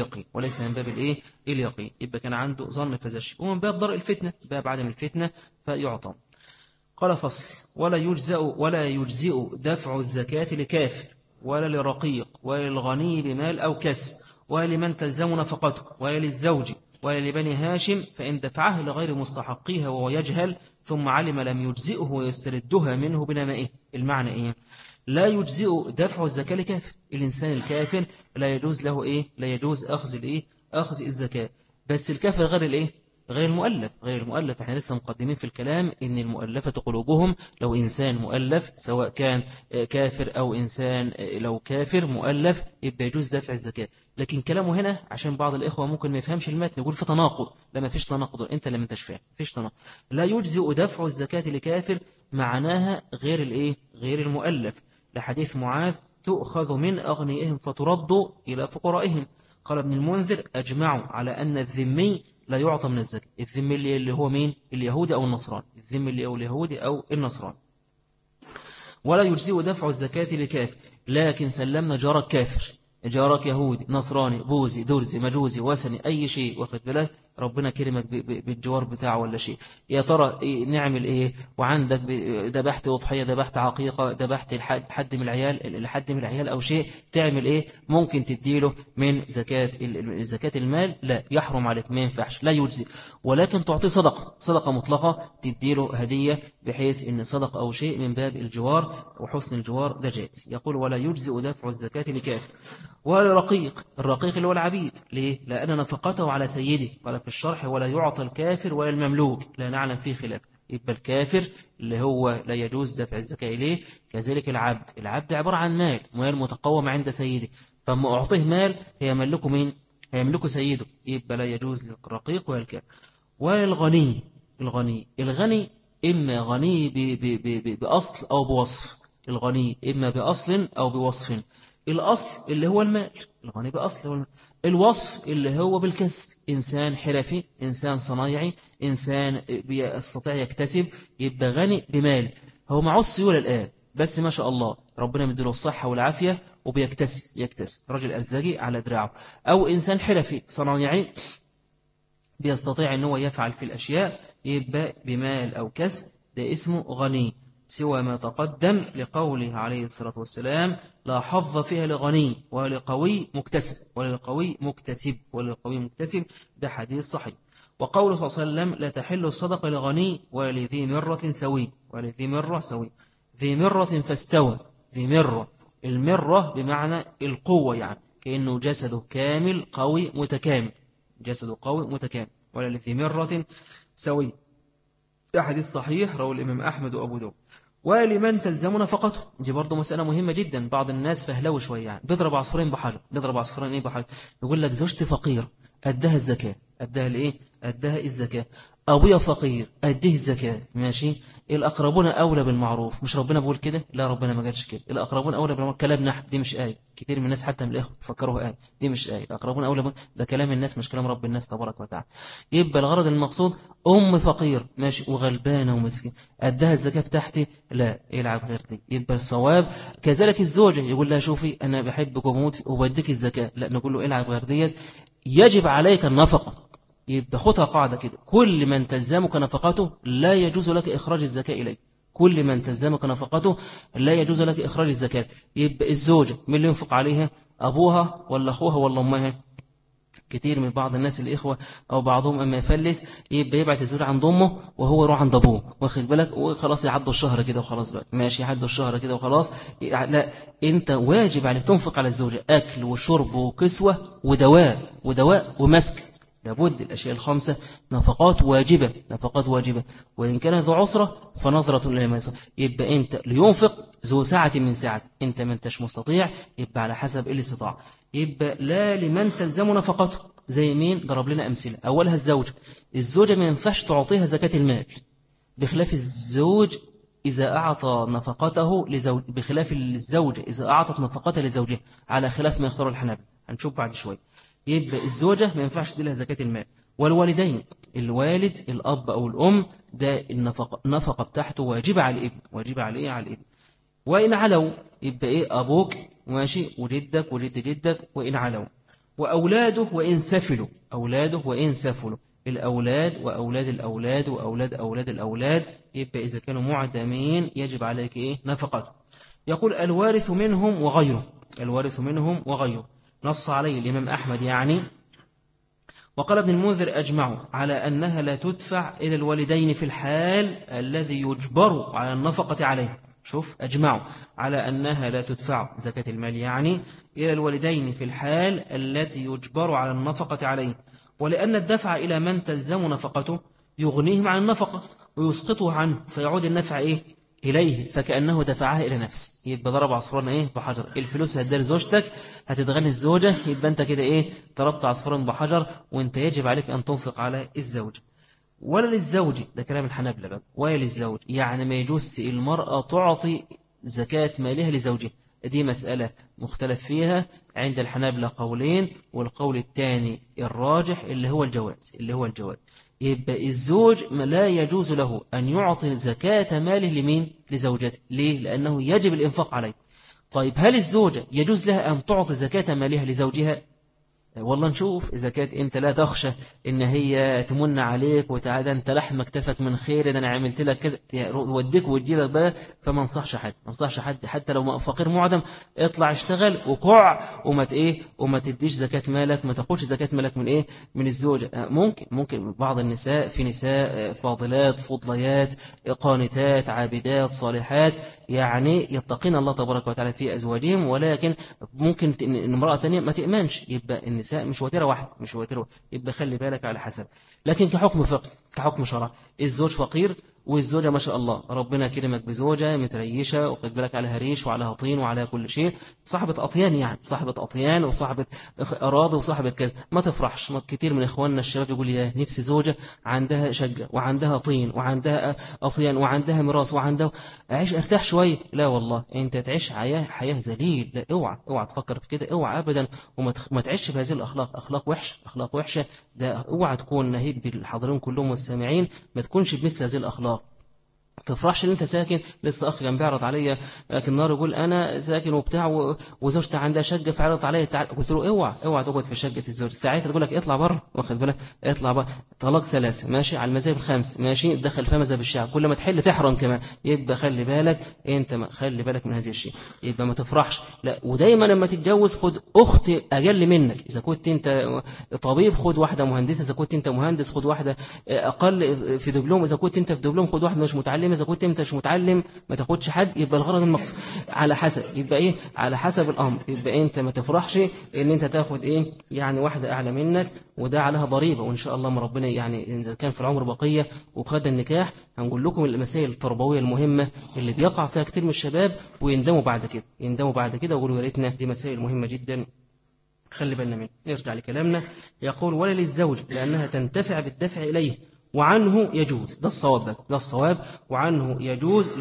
اليقين. يبقى كان عنده ظن فزش، ومن باب درء الفتنة، باب عدم الفتنة فيعطى. قال: فصل: ولا يجزئ دفع الزكاة لكافر ولا لرقيق ولا للغني بمال أو كسب ولا لمن تلزم نفقته ولا للزوج ولا لبني هاشم، فإن دفعه لغير مستحقيها وهو يجهل ثم علم لم يجزئه ويستردها منه بنمائه. المعنى إيه؟ لا يجزئ دفع الزكاة لكافر. الإنسان الكافر لا يجوز له إيه؟ لا يجوز أخذ الإيه؟ أخذ الزكاة. بس الكافر غير الإيه؟ غير المؤلف. غير المؤلف احنا لسه مقدمين في الكلام ان المؤلفة قلوبهم. لو انسان مؤلف سواء كان كافر او انسان لو كافر مؤلف يبقى يجوز دفع الزكاة. لكن كلامه هنا عشان بعض الاخوة ممكن ما يفهمش المتن يقول في تناقض. لا، ما فيش تناقض، انت لم انتش فاهم، فيش تناقض. لا يجزئ دفع الزكاة لكافر معناها غير الايه؟ غير المؤلف، لحديث معاذ تؤخذ من اغنيائهم فترد الى فقرائهم. قال ابن المنذر أجمعوا على أن الذمي لا يعطى من الزكاة. الذمي اللي هو مين؟ اليهودي أو النصراني. الذمي اللي هو اليهودي أو النصراني. ولا يجزئ دفع الزكاة لكافر. لكن سلمنا جارك كافر، جارك يهودي نصراني بوذي درزي مجوزي وثني أي شيء، واخد بالك ربنا كرمك بالجوار بتاعه ولا شيء، يا ترى نعمل إيه؟ وعندك ذبحت أضحية، ذبحت عقيقة، ذبحت حد من العيال، لحد من العيال أو شيء، تعمل إيه؟ ممكن تديله من زكاة المال؟ لا، يحرم عليك، ما ينفعش، لا يجزي. ولكن تعطي صدقة، صدقة مطلقة، تديله هدية بحيث إن صدق أو شيء من باب الجوار وحسن الجوار ده جائز. يقول ولا يجزئ دفع الزكاة لكافر. والرقيق، الرقيق اللي هو العبيد، ليه؟ لأن نفقته على سيده. قال في الشرح ولا يعطى الكافر ولا المملوك، لا نعلم فيه خلاف. يبقى الكافر اللي هو لا يجوز دفع الزكاة إليه. كذلك العبد، العبد عبارة عن مال متقوم عند سيده، فما أعطيه مال هيملكه مين؟ هيملكه سيده، يبقى لا يجوز للرقيق ولا الكافر. والغني، الغني إما غني بأصل أو بوصف. الغني إما بأصل أو بوصف. الأصل اللي هو المال، الغني بأصل هو المال. الوصف اللي هو بالكسب، إنسان حرفي، إنسان صنايعي، إنسان بيستطيع يكتسب، يبقى غني بمال. هو معه السيولة الآن بس ما شاء الله ربنا مديله الصحة والعافية يكتسب رجل أزاجي على دراعه. أو إنسان حرفي صنايعي بيستطيع أنه يفعل في الأشياء، يبقى بمال أو كسب، ده اسمه غني. سوى ما تقدم لقوله عليه الصلاة والسلام لا حظ فيها لغني ولقوي مكتسب ده حديث صحيح. وقوله صلى الله عليه وسلم لا تحل الصدقة لغني ولذي مرة سوي، ذي مرة فاستوى. ذي مرة، المرة بمعنى القوة، يعني كأنه جسده كامل قوي متكامل، جسده قوي متكامل. ولا لذي مرة سوي، ده حديث صحيح رواه الإمام أحمد وأبو داود. ولمن تلزم نفقته، دي برضه مسألة مهمة جدا. بعض الناس فهلوا شوية، يعني بيضرب عصفورين بحجر. يقول لك زوجتي فقير أدها الزكاة، أدها الإيه؟ أدها الزكاة. أبويا فقير أديه الزكاة، ماشي. الأقربون أولى بالمعروف، مش ربنا بيقول كده؟ لا، ربنا ما قالش كده. الأقربون أولى بالمعروف كلام نحو، دي مش آية. كتير من الناس حتى من الإخوة فكروها آية، دي مش آية. الأقربون أولى ده كلام الناس مش كلام رب الناس تبارك وتعالى. يبقى الغرض المقصود أم فقير ماشي وغلبانة ومسكين أدها الزكاة بتاعتي، لا يلعب غير دي. يبقى الصواب كذلك الزوجة يقول لها شوفي أنا بحبك وموت وبديك الزكاة، لا نقول له العب غير ديت، يجب عليك النفقة. يبقى خدها قاعدة كده، كل من تلزمك نفقته لا يجوز لك إخراج الزكاة إليه. كل من تلزمك نفقته لا يجوز لك إخراج الزكاة. يبقى الزوجة من اللي ينفق عليها؟ أبوها ولا أخوها ولا أمها؟ كتير من بعض الناس الإخوة أو بعضهم أما يفلس يبقى يبعت الزوج عند أمه وهو يروح عند أبوه، واخد بالك، وخلاص يعدوا الشهر كده وخلاص بقى ماشي، يعدوا الشهر كده وخلاص. لا، أنت واجب عليك تنفق على الزوجة أكل وشرب وكسوة ودواء ومسك. لابد الأشياء الخمسة نفقات واجبة. وإن كان ذو عسرة فنظرة إلى ميسر. يبقى أنت لينفق ذو سعة من سعة، أنت ما أنتش مستطيع يبقى على حسب الاستطاعة. يبقى لا لمن تلزم نفقته. زي مين؟ ضرب لنا أمثلة. أولها الزوجة ما ينفعش تعطيها زكاة المال، بخلاف الزوج إذا أعطى نفقته لزوج، بخلاف الزوجة إذا أعطت نفقتها لزوجها، على خلاف ما يختار الحنابلة، هنشوف بعد شوية. يبقى الزوجة ما ينفعش تديلها زكاة المال. والوالدين، الوالد الأب أو الأم، ده النفقة بتاعته واجبة على الابن، وإن علوا يبقى إيه؟ أبوك ماشي وجدك وجد جدك وإن علوا. وأولاده وإن سفلوا، الأولاد وأولاد الأولاد وأولاد أولاد الأولاد، يبقى إذا كانوا معدمين يجب عليك إيه؟ نفقته. يقول الوارث منهم وغيره، نص عليه الإمام أحمد يعني، وقال ابن المنذر أجمعوا على أنها لا تدفع إلى الوالدين في الحال الذي يجبر على النفقة عليه. شوف، أجمعوا على أنها لا تدفع زكاة المال يعني إلى الوالدين في الحال التي يجبر على النفقة عليه، ولأن الدفع إلى من تلزم نفقته يغنيهم عن النفقة ويسقطه عنه، فيعود النفع إليه، فكأنه دفعها إلى نفسه. يبقى ضرب عصفورين بحجر. الفلوس هتدار زوجتك، هتتغني الزوجة، يبقى أنت كده ضربت عصفورين بحجر، وأنت يجب عليك أن تنفق على الزوجة. ولا للزوج، ده كلام الحنابلة بقى، ولا للزوج يعني ما يجوز المرأة تعطي زكاة مالها لزوجها. دي مسألة مختلف فيها عند الحنابلة قولين، والقول الثاني الراجح اللي هو الجواز. يبقى الزوج لا يجوز له أن يعطي زكاة ماله لمين؟ لزوجته. ليه؟ لأنه يجب الإنفاق عليه. طيب هل الزوجة يجوز لها أن تعطي زكاة مالها لزوجها؟ والله نشوف. إذا كانت أنت لا تخشى إن هي تمن عليك وتعالى أنت لحمك تفك من خير، ده أنا عملت لك كذا، وديك وتجيبك بقى، فما انصحش حد حتى لو فقير معدم، اطلع اشتغل وقع وما تديش زكاة مالك، ما تاخدش زكاة مالك من الزوجة. ممكن بعض النساء، في نساء فاضلات فضليات قانتات عابدات صالحات يعني يتقين الله تبارك وتعالى في أزواجهم، ولكن ممكن إن امرأة تانية ما تأمنش. يبقى النساء مش وتيرة واحدة، يبقى خلي بالك على حسب. لكن كحكم فقه، كحكم شرع، الزوج فقير والزوجة ما شاء الله ربنا كرمك بزوجة متريشة وخد بالك عليها ريش وعليها طين وعليها كل شيء، صاحبة أطيان يعني، صاحبة أطيان وصاحبة أراضي وصاحبة كذا، ما تفرحش. كتير من إخواننا الشباب يقول يا نفسي زوجة عندها شقة وعندها طين وعندها أطيان وعندها ميراث وعندها عيش ارتاح شوية. لا والله، أنت تعيش حياة ذليل. لا، اوعى تفكر في كده، اوعى أبدا، وما تعيش بهذه الأخلاق، أخلاق وحشة. ده اوعى تكون نهيب بالحاضرين كلهم والسامعين، ما تكونش بمثل هذه الأخلاق. تفرحش ان انت ساكن. لسه اخ كان بيعرض عليا النهار، يقول انا ساكن وبتاع وزوجتي عندها شقه، فعرض عليا تعال. قلت له اوعى تقعد في شقه الزوج. ساعتها تقول لك اطلع بره، واخد بالك، اطلع بره. طلاق ثلاثه ماشي، على المذاهب الخمس ماشي، دخل فيها مذهب الشعب، كل ما تحل تحرم كمان. يبقى خلي بالك خلي بالك من هذا الشيء. يبقى ما تفرحش، لا. ودايما لما تتجوز خد اخت اقل منك. اذا كنت انت طبيب خد واحده مهندسه، اذا كنت انت مهندس خد واحده اقل في دبلوم، اذا كنت انت في دبلوم خد واحده مش متعلمه، إذا كنت أنت مش متعلم ما تاخدش حد. يبقى الغرض المقصود على حسب، يبقى على حسب الأمر. يبقى أنت ما تفرحش إن أنت تاخد يعني واحدة أعلى منك، وده عليها ضريبة. وإن شاء الله ما ربنا يعني إذا كان في العمر بقية وخد النكاح هنقول لكم المسائل التربوية المهمة اللي بيقع فيها كتير من الشباب ويندموا بعد كده ويقولوا يا ريتنا. دي مسائل مهمة جدا، خلي بالنا منه. نرجع لكلامنا. يقول ولا للزوج لأنها تنتفع بالدفع إليه وعنه يجوز. ده الصواب. وعنه يجوز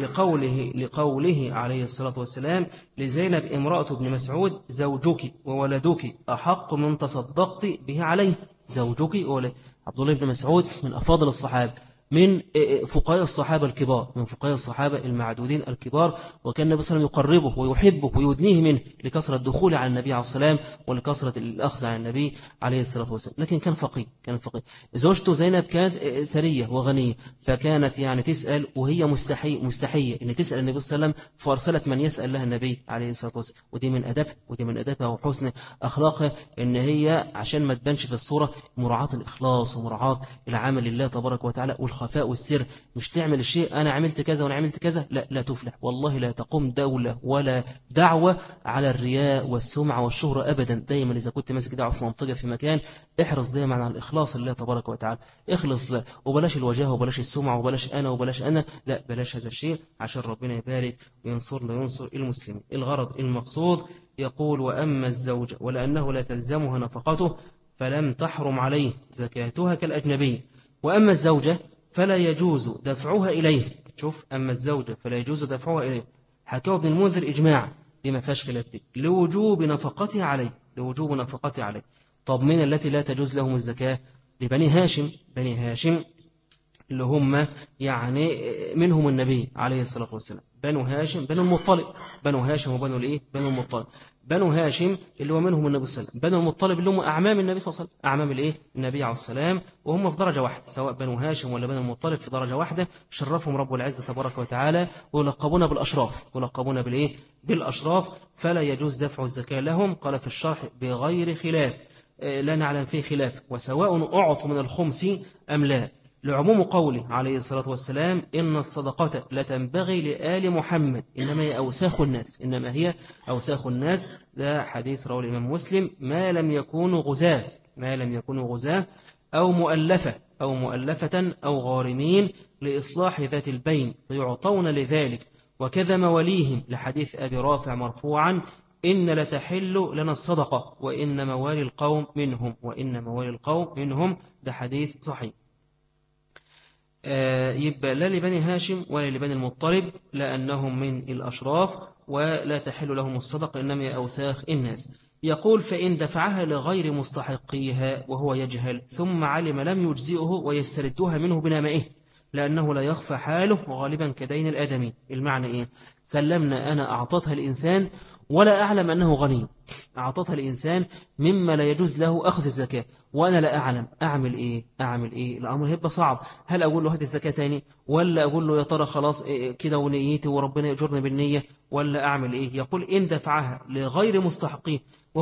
لقوله عليه الصلاة والسلام لزينب امرأة ابن مسعود زوجك وولدك أحق من تصدقت به عليه. زوجك وولد. عبد الله بن مسعود من أفاضل الصحابة، من فقهاء الصحابة الكبار، من فقهاء الصحابة المعدودين الكبار، وكان النبي صلى الله عليه وسلم يقربه ويحبه ويدنيه منه لكثرة الدخول على النبي عليه الصلاة والسلام ولكثرة الأخذ عن النبي عليه الصلاة والسلام. لكن كان فقيه. زوجته زينب كانت سرية وغنية، فكانت يعني تسأل وهي مستحية أن تسأل النبي صلى الله عليه وسلم، فأرسلت من يسأل لها النبي عليه الصلاة والسلام. ودي من أدبها وحسن أخلاقها، إن هي عشان ما تبانش في الصورة مراعاة الإخلاص ومراعاة العمل لله تبارك وتعالى والخفاء والسر. مش تعمل الشيء أنا عملت كذا وأنا عملت كذا، لا تفلح والله. لا تقوم دولة ولا دعوة على الرياء والسمعة والشهرة أبدا. دايما إذا كنت ماسك دعوة في منطقة في مكان، احرص دايما على الإخلاص لله تبارك وتعالى. اخلص له، وبلاش الوجاهة وبلاش السمعة وبلاش أنا، لا بلاش هذا الشيء عشان ربنا يبارك وينصرنا وينصر المسلمين. الغرض المقصود. يقول وأما الزوجة ولأنه لا تلزمها نفقته فلم تحرم عليه زكاتها كالأجنبي، وأما الزوجة فلا يجوز دفعها إليه. شوف، أما الزوجة فلا يجوز دفعها إليه. حكاه ابن المنذر إجماع، دي ما فيهاش خلاف، لوجوب نفقتها عليه. طب من التي لا تجوز لهم الزكاة؟ لبني هاشم اللي هم يعني منهم النبي عليه الصلاة والسلام. بنو هاشم، بنو المطلب، بنو هاشم وبنو بنو المطلب. بنو هاشم اللي هو منهم النبي صلى الله عليه وسلم، بنو المطلب اللي هم أعمام النبي صلى الله عليه وسلم، أعمام النبي عليه السلام، وهم في درجة واحدة، سواء بنو هاشم ولا بنو المطلب في درجة واحدة. شرفهم رب العزة تبارك وتعالى ويلقبون بالأشراف، بالأشراف. فلا يجوز دفع الزكاة لهم. قال في الشرح بغير خلاف لا نعلم فيه خلاف، وسواء أعطوا من الخمس أم لا، لعموم قوله عليه الصلاة والسلام إن الصدقة لا تنبغي لآل محمد إنما هي أوساخ الناس، إنما هي أوساخ الناس. ده حديث رواه الإمام مسلم. ما لم يكونوا غزاة، ما لم يكونوا غزاة أو مؤلفة أو مؤلفة أو غارمين لإصلاح ذات البين فيعطون لذلك، وكذا مواليهم، لحديث أبي رافع مرفوعا إن لتحل لنا الصدقة وإن موالي القوم منهم، وإن موالي القوم منهم. ده حديث صحيح. يبقى لا لبني هاشم ولا لبني المطلب لأنهم من الأشراف ولا تحل لهم الصدقة إنما أوساخ الناس. يقول فإن دفعها لغير مستحقيها وهو يجهل ثم علم لم يجزئه ويستردها منه بنامئه، لأنه لا يخفى حاله غالبا كدين الآدمي. المعنى إيه؟ سلمنا أنا أعطتها الإنسان ولا أعلم أنه غني، أعطتها الإنسان مما لا يجوز له أخذ الزكاة وأنا لا أعلم، أعمل إيه؟ أعمل إيه؟ الأمر هيبقى صعب. هل أقول له هات الزكاة تاني، ولا أقول له يا ترى خلاص كده ونيتي وربنا يجرني بالنية، ولا أعمل إيه؟ يقول إن دفعها لغير مستحقيه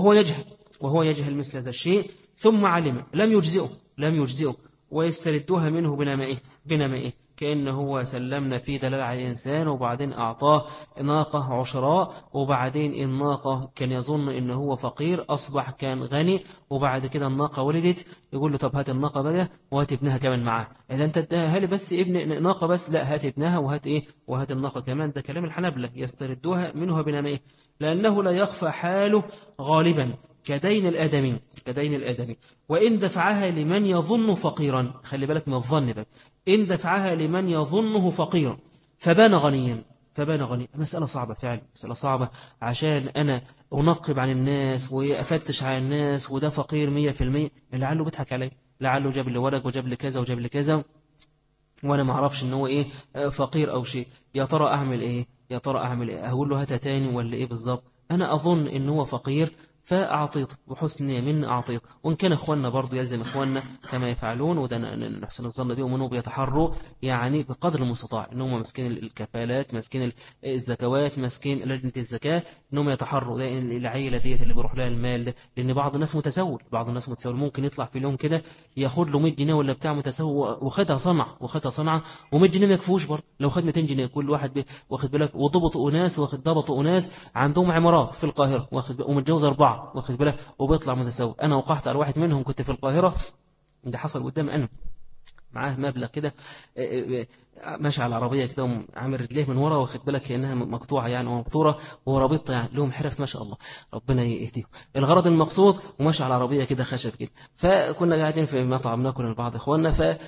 وهو يجهل مثل هذا الشيء ثم علم لم يجزئه ويستردها منه بنمائه كأنه هو سلمنا في دلال على الإنسان وبعدين أعطاه ناقة عشراء، وبعدين الناقة كان يظن إنه هو فقير أصبح كان غني، وبعد كده الناقة ولدت يقول له طب هات الناقة بقى وهات ابنها كمان معاه، إذا أنت اداها لي بس ابن ناقة بس، لا هات ابنها وهات إيه وهات الناقة كمان. ده كلام الحنبلة يستردها منه بنمائه لأنه لا يخفى حاله غالبا كدين الآدمي. وإن دفعها لمن يظن فقيرا، خلي بالك من الظن بقى، إن دفعها لمن يظنه فقيرا فبان غنيا. مسألة صعبة فعلا، مسألة صعبة عشان أنا أنقب عن الناس وأفتش عن الناس وده فقير 100%، لعله بيضحك علي، لعله جاب لي ورق وجاب لي كذا وجاب لي كذا وأنا ما أعرفش إن هو إيه فقير أو شيء. يا ترى أعمل إيه؟ أقول له هات تاني ولا إيه بالظبط؟ أنا أظن إن هو فقير فأعطيته بحسن نية من أعطيته، وإن كان إخواننا برضو يلزم إخواننا كما يفعلون، وده نحسن الظن بهم أنهم بيتحروا يعني بقدر المستطاع أنهم مسكين الكفالات، مسكين الزكوات، مسكين لجنة الزكاة، أنهم يتحروا ده العيلة ديت اللي بيروح لها المال ده، لأن بعض الناس متسول ممكن يطلع في اليوم كده ياخد له 100 جنيه ولا بتاع متسول وخدها صنعة و100 جنيه ما يكفوش برضه، لو خد 200 جنيه كل واحد واخد بالك، وضبطوا أناس عندهم عمارات في القاهرة ومتجوز 4 واخد بالك وبيطلع متساوي. أنا وقعت على واحد منهم كنت في القاهرة، ده حصل قدامي أنا، معاه مبلغ كده ماشي على العربية كده وعامل رجليه من ورا واخد بالك كأنها مقطوعة يعني ومقطورة ورابطة يعني لهم حرف ما شاء الله ربنا يهديهم، الغرض المقصود وماشي على العربية كده خشب كده. فكنا قاعدين في مطعم ناكل مع بعض إخواننا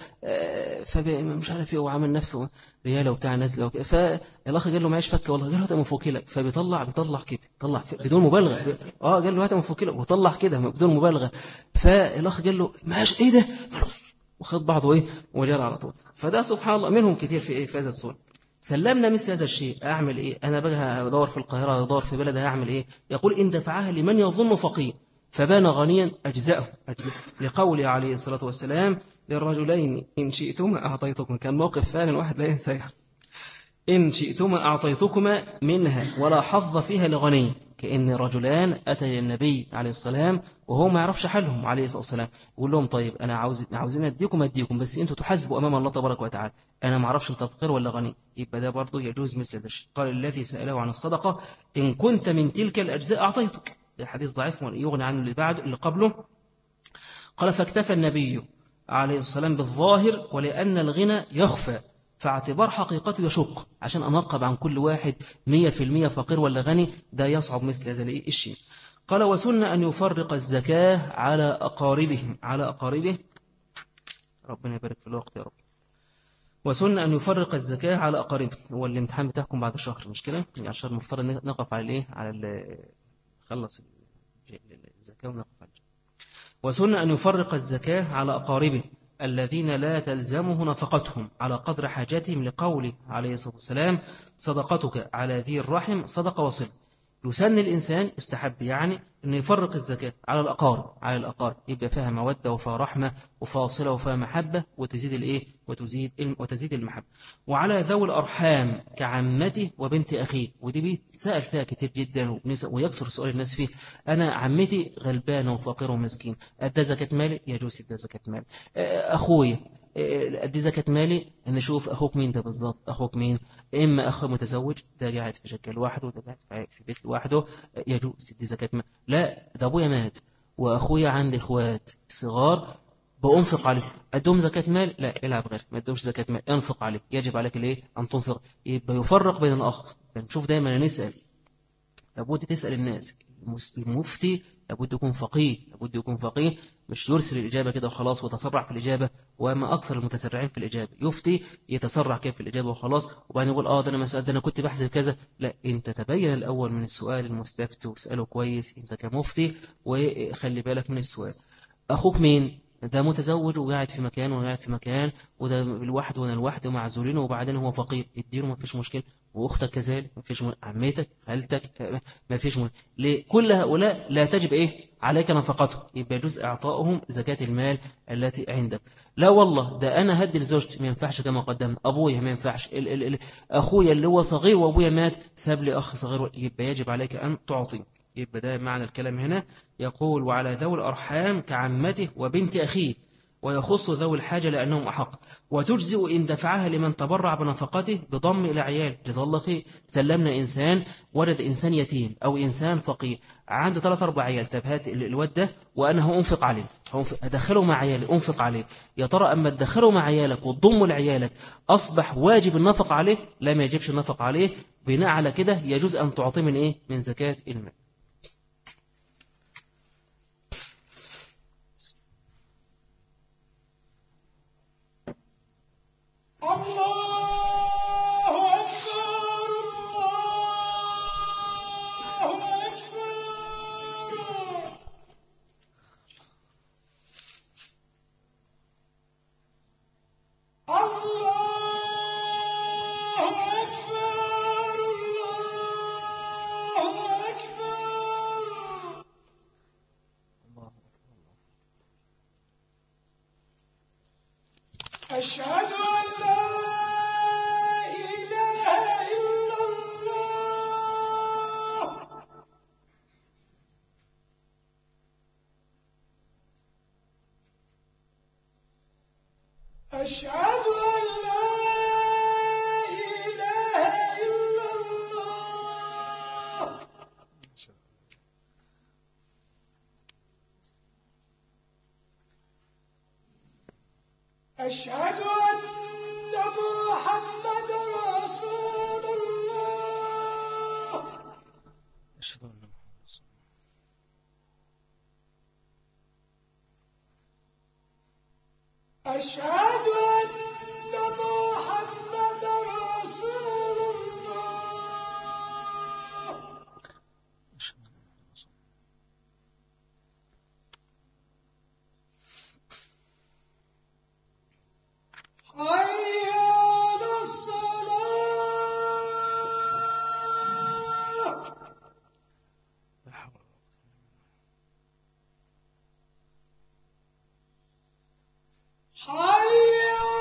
مش عارف ايه وعامل نفسه رياله وبتاع نازله وكده، فالاخ قال له معيش فكه والله، قال له هات من فوق لك، فبيطلع كده طلع بدون مبالغه قال له هات من فوق لك وطلع كده بدون مبالغه، فالاخ قال له معاش ايه ده وخد بعضه ايه وجرى على طول. فده سبحان الله منهم كتير في ايه في هذا الصورة. سلمنا مثل هذا الشيء اعمل ايه؟ انا بقى ادور في القاهره ادور في بلدها اعمل ايه؟ يقول ان دفعها لمن يظن فقير فبان غنيا اجزاه لقوله عليه الصلاه والسلام للرجلين ان شئتما اعطيتكم، كان موقف فعلا الواحد لا ينساه، إن شئتما أعطيتكما منها ولا حظ فيها لغني، كأن رجلان أتى النبي عليه السلام وهو ما يعرفش حالهم عليه الصلاة والسلام، يقول لهم طيب أنا عاوزين أديكم بس أنتوا تحاسبوا أمام الله تبارك وتعالى، أنا ما أعرفش أنت فقير ولا غني، يبقى ده برضه يجوز مثل ده. قال الذي سأله عن الصدقة إن كنت من تلك الأجزاء أعطيتك، ده حديث ضعيف يغني عنه اللي قبله. قال فاكتفى النبي عليه السلام بالظاهر ولأن الغنى يخفى فاعتبار حقيقته يشق، عشان أنقب عن كل واحد 100% فقير ولا غني ده يصعب مثل هذا الشيء. قال وسن أن يفرق الزكاة على أقاربه ربنا يبارك في الوقت يا رب. وسن أن يفرق الزكاة على أقاربه، هو الامتحان بتاعكم بعد شهر مش كده؟ عشان المفترض نقف على خلص الزكاة ونقف على وسن أن يفرق الزكاة على أقاربه الذين لا تلزمه نفقتهم على قدر حاجتهم، لقوله عليه الصلاة والسلام صدقتك على ذي الرحم صدقة وصل. يسن الإنسان استحب يعني أنه يفرق الزكاة على الأقارب، على الأقارب يبقى فيها مودة وفيها رحمة وفيها صلة وفيها محبة وتزيد الإيه وتزيد المحبة. وعلى ذوي الأرحام كعمته وبنت أخيه، ودي بيتسأل فيها كتير جدا ويكسر سؤال الناس فيه. أنا عمتي غلبانة وفقيرة ومسكين، أدى زكاة مالي؟ يجوز أدى زكاة مالي. أخويا أدي زكاة مالي؟ نشوف أخوك مين ده بالظبط، أخوك مين؟ إما أخ متزوج ده قاعد في شقة لوحده، ده قاعد في بيت لوحده، يجوز تدي زكاة مال. لا ده أبويا مات وأخويا عندي إخوات صغار بأنفق عليه، أدوم زكاة مال؟ لا العب غير ما أدومش زكاة مال، أنفق عليه، يجب عليك الإيه أن تنفق. يبقى يفرق بين الأخ. نشوف دايما نسأل، لابد تسأل الناس. المفتي لابد يكون فقيه، لابد يكون فقيه، مش يرسل الإجابة كده وخلاص وتسرع في الإجابة. وما أكثر المتسرعين في الإجابة، يفتي يتسرع كيف في الإجابة وخلاص، وبعدين يقول ده أنا مسألة، ده أنا كنت بحسب كذا. لا أنت تبين الأول من السؤال المستفتي واسأله كويس أنت كمفتي، وخلي بالك من السؤال. أخوك مين؟ ده متزوج وقاعد في مكان وقاعد في مكان، وده الواحد وانا الواحد ومعزولين، وبعدين هو فقير، اديله ما فيش مشكلة. واختك كذلك ما فيش مشكلة، عمتك خالتك ما فيش مشكلة. لكل هؤلاء لا تجب ايه عليك نفقته، يبقى جزء اعطائهم زكاة المال التي عندك. لا والله ده انا هدي لزوجتي ما ينفعش كما قدمت، ابويا ما ينفعش، اخويا اللي هو صغير وابويا مات ساب لي اخ صغير، يبقى يجب عليك ان تعطي. يبقى ده معنى الكلام هنا. يقول وعلى ذوي الأرحام كعمته وبنت أخيه، ويخص ذوي الحاجة لأنهم أحق. وتجزئ إن دفعها لمن تبرع بنفقته بضم إلى عيال. جزا الله خير، سلمنا إنسان ولد إنسان يتيم أو إنسان فقير عنده 3-4 عيال، طب هات الواد ده وأنا هأنفق عليه، أدخله مع عيالي أنفق عليه. يا ترى أما تدخله مع عيالك وتضمه لعيالك أصبح واجب النفق عليه؟ لا ما يجبش النفق عليه. بناء على كده يجوز أن تعطيه من إيه؟ من زكاة المال. أشهد أن لا إله إلا الله. أشهد أن لا إله إلا الله. أشهد أن محمد رسول الله. أشهد أن محمد رسول الله. أشهد أن محمد رسول الله. أشهد أن محمد رسول الله. حي على الصلاة. لا حول ولا قوة إلا بالله. حي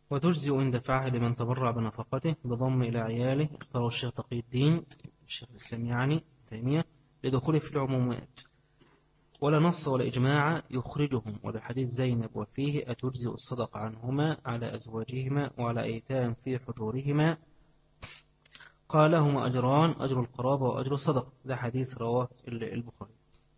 وتجزئ إن دفعها لمن تبرع بنفقته بضم إلى عياله، اختاره الشيخ تقي الدين الشيخ الإسلام يعني تيمية لدخوله في العمومات، ولا نص ولا إجماع يخرجهم، ولحديث زينب وفيه أتجزئ الصدقة عنهما على أزواجهما وعلى أيتام في حجورهما، قال هما أجران، أجر القرابة وأجر الصدقة. ده حديث رواه البخاري.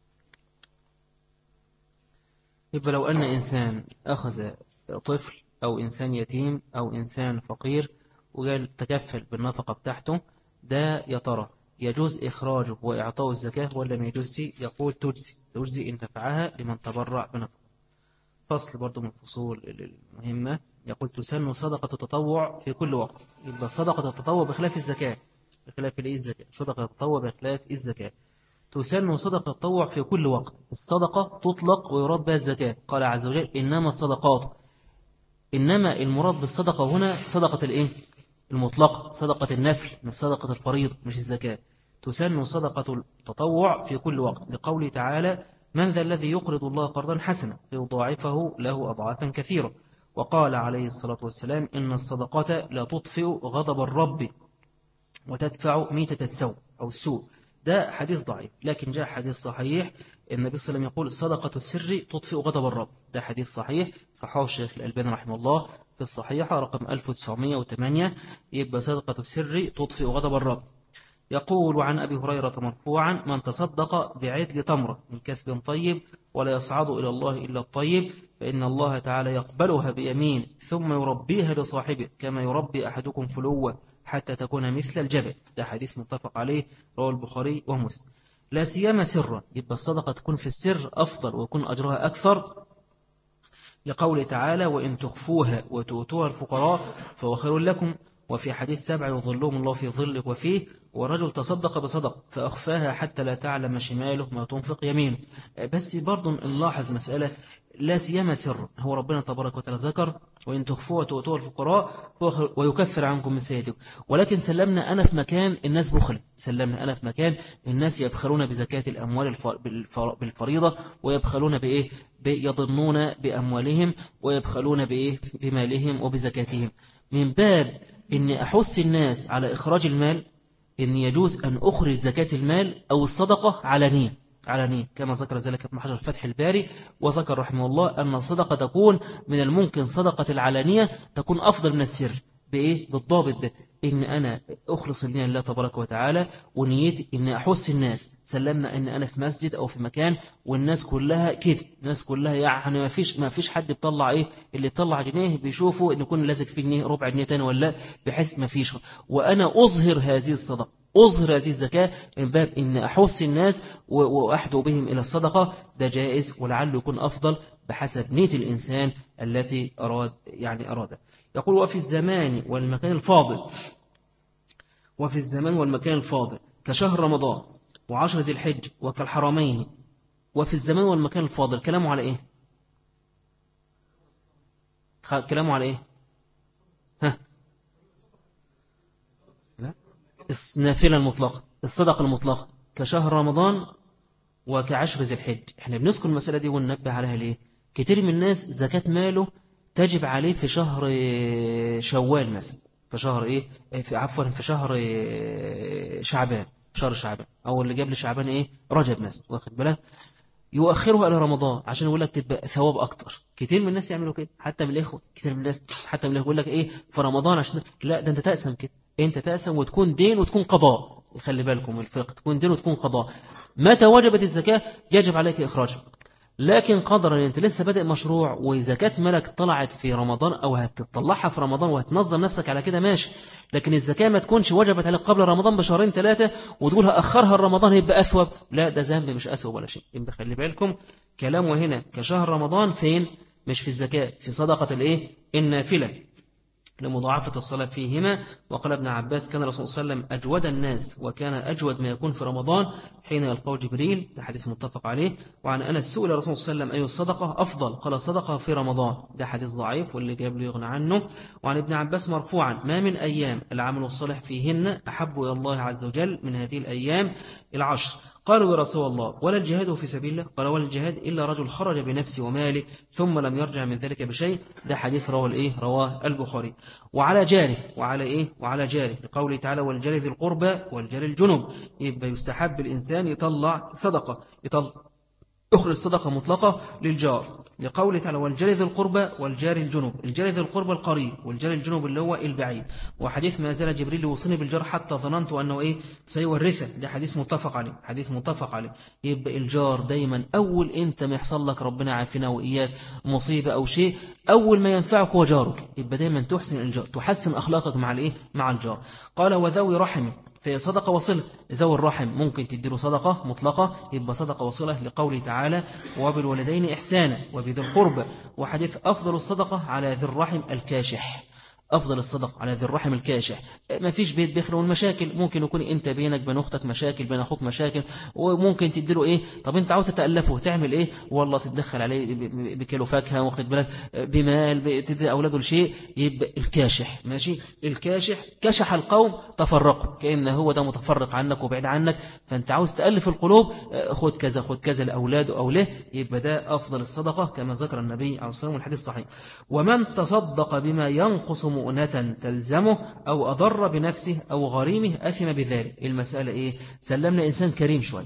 يبقى لو أن إنسان أخذ طفل أو إنسان يتيم أو إنسان فقير وقال تكفل بالنفقة بتاعته، ده يا ترى يجوز إخراجه وإعطاء الزكاة ولا ما يجوزي؟ يقول تجزي إن دفعها لمن تبرع بنفقة. فصل برضو من الفصول المهمة، يقول تسن صدقة التطوع في كل وقت. يبقى صدقة التطوع بخلاف الزكاة، بخلاف الزكاة، صدقة التطوع بخلاف الزكاة. تسن صدقة التطوع في كل وقت. الصدقة تطلق ويراد بها الزكاة، قال عز وجل إنما الصدقات، إنما المراد بالصدقة هنا صدقة الإيه؟ المطلقة، صدقة النفل مش صدقة الفريضة مش الزكاة. تسن صدقة التطوع في كل وقت لقوله تعالى من ذا الذي يقرض الله قرضا حسنا فيضاعفه له أضعافا كثيرة. وقال عليه الصلاة والسلام إن الصدقات لا تطفئ غضب الرب وتدفع ميتة السوء أو السوء. ده حديث ضعيف، لكن جاء حديث صحيح النبي صلى الله عليه وسلم يقول صدقة السر تطفئ غضب الرب. ده حديث صحيح صححه الشيخ الألباني رحمه الله في الصحيحة رقم 1908. يبقى صدقة السر تطفئ غضب الرب. يقول عن أبي هريرة مرفوعا من تصدق بعدل تمرة من كسب طيب ولا يصعد إلى الله إلا الطيب فإن الله تعالى يقبلها بيمين ثم يربيها لصاحبه كما يربي أحدكم فلوة حتى تكون مثل الجبل. ده حديث متفق عليه رواه البخاري ومسلم. لا سيما سرا، يبقى الصدقة تكون في السر أفضل ويكون أجرها أكثر، لقول تعالى وإن تخفوها وتؤتوها الفقراء فهو خير لكم. وفي حديث 7 يظلهم الله في ظله وفيه ورجل تصدق بصدق فأخفاها حتى لا تعلم شماله ما تنفق يمينه. بس برضو نلاحظ مسألة لا سيما سر، هو ربنا تبارك وتعالى ذكر وإن تخفوها وتؤتوها الفقراء ويكفر عنكم من سيئاتكم، ولكن سلمنا أنا في مكان الناس بخل، سلمنا أنا في مكان الناس يبخلون بزكاة الأموال بالفريضة ويبخلون بإيه؟ يظنون بأموالهم ويبخلون بإيه؟ بمالهم وبزكاتهم. من باب إن أحث الناس على إخراج المال، إن يجوز أن أخرج زكاة المال أو الصدقة علانية كما ذكر ذلك ابن حجر فتح الباري، وذكر رحمه الله أن الصدقة تكون من الممكن صدقة العلانية تكون أفضل من السر. بإيه؟ بالضابط ده إن أنا أخلص النية لله تبارك وتعالى ونيتي إن أحث الناس. سلمنا إن أنا في مسجد أو في مكان والناس كلها كده، الناس كلها يعني ما فيش حد بيطلع إيه، اللي يطلع جنيه بيشوفوا إن يكون لازق في جنيه ربع جنيه تاني ولا، بحيث ما فيش. وأنا أظهر هذه الصدقة، أظهر هذه الزكاة من باب إن أحث الناس وأحدو بهم إلى الصدقة. ده جائز ولعله يكون أفضل بحسب نية الإنسان التي أراد. يقول وفي الزمان والمكان الفاضل كشهر رمضان وعشر ذي الحج وكالحرمين. وفي الزمان والمكان الفاضل كلامه على إيه؟ كلامه على إيه؟ لا، النافلة المطلقة، الصدقة المطلقة كشهر رمضان وكعشر ذي الحج. احنا بنذكر المسألة دي وننبه عليها ليه؟ كتير من الناس زكاة ماله تجب عليه في شهر شوال مثلا، في شهر في شهر شعبان، في شهر شعبان، او اللي جاب لشعبان رجب مثلا، واخد بالك، يؤخرها إلى رمضان عشان يقول لك تبقى ثواب أكتر. كتير من الناس يعملوا كده، حتى من الإخوة كتير من الناس، حتى من الإخوة يقول لك في رمضان عشان لا، ده أنت تقسم كده، أنت تقسم وتكون دين وتكون قضاء. خلي بالكم الفقه، تكون دين وتكون قضاء. متى وجبت الزكاة يجب عليك إخراجها، لكن قدرا ان انت لسه بادئ مشروع وزكاة مالك طلعت في رمضان او هتطلعها في رمضان وهتنظم نفسك على كده ماشي، لكن الزكاة ما تكونش وجبت عليك قبل رمضان بشهرين ثلاثة وتقولها اخرها رمضان هيبقى اثوب. لا، ده ذنب مش اثوب ولا شيء. يبقى خلي بالكم كلامه هنا كشهر رمضان فين؟ مش في الزكاة، في صدقة النافلة لمضاعفة الصلاة فيهما. وقال ابن عباس كان الرسول صلى الله عليه وسلم أجود الناس وكان أجود ما يكون في رمضان حين يلقاه جبريل. ده حديث متفق عليه. وعن أنس سئل الرسول صلى الله عليه وسلم أي الصدقة أفضل؟ قال صدقة في رمضان. ده حديث ضعيف واللي جاب له يغنى عنه. وعن ابن عباس مرفوعا ما من أيام العمل الصالح فيهن أحب إلى الله عز وجل من هذه الأيام العشر. قالوا يا رسول الله ولا الجهاد في سبيل الله؟ قال ولا الجهاد إلا رجل خرج بنفسه وماله ثم لم يرجع من ذلك بشيء. ده حديث رواه البخاري. وعلى جاره وعلى جاره لقوله تعالى والجار ذي القربى والجار الجنب. يبقى يستحب الإنسان يطلع صدقة، أخرج صدقة مطلقة للجار لقوله تعالى والجار ذي القربى والجار الجنب. الجار ذي القربى القريب والجار الجنب اللي هو البعيد. وحديث ما زال جبريل يوصيني بالجار حتى ظننت أنه سيورثه. ده حديث متفق عليه. يبقى الجار دايما أول أنت ما يحصل لك ربنا عافنا وإياك مصيبة أو شيء، أول ما ينفعك هو جارك. يبقى دايما تحسن الجار، تحسن أخلاقك مع الجار. قال وذوي رحم في صدقة وصلة. ذوي الرحم ممكن تديله صدقة مطلقة، يبقى صدقة وصلة لقوله تعالى وبالوالدين إحسانا وبذي القربى. وحديث أفضل الصدقة على ذي الرحم الكاشح. أفضل الصدق على ذي الرحم الكاشح. ما فيش بيت بيخلو المشاكل، ممكن يكون أنت بينك بين أختك مشاكل، بين أخوك مشاكل، وممكن تديله طب أنت عاوز تألفه تعمل والله تتدخل عليه بكيلو فاكهة واخد بالك بمال، تدي أولاده لشيء. يبقى الكاشح ماشي. الكاشح كشح القوم تفرقوا، كأن هو ده متفرق عنك وبعيد عنك، فأنت عاوز تألف القلوب، خد كذا لأولاده أو له. يبقى ده أفضل الصدقة كما ذكر النبي عليه الصلاة والسلام الحديث الصحيح. ومن تصدق بما ينقص مؤنة تلزمه أو أضر بنفسه أو غريمه أثم بذلك. المسألة سلمنا إنسان كريم شوي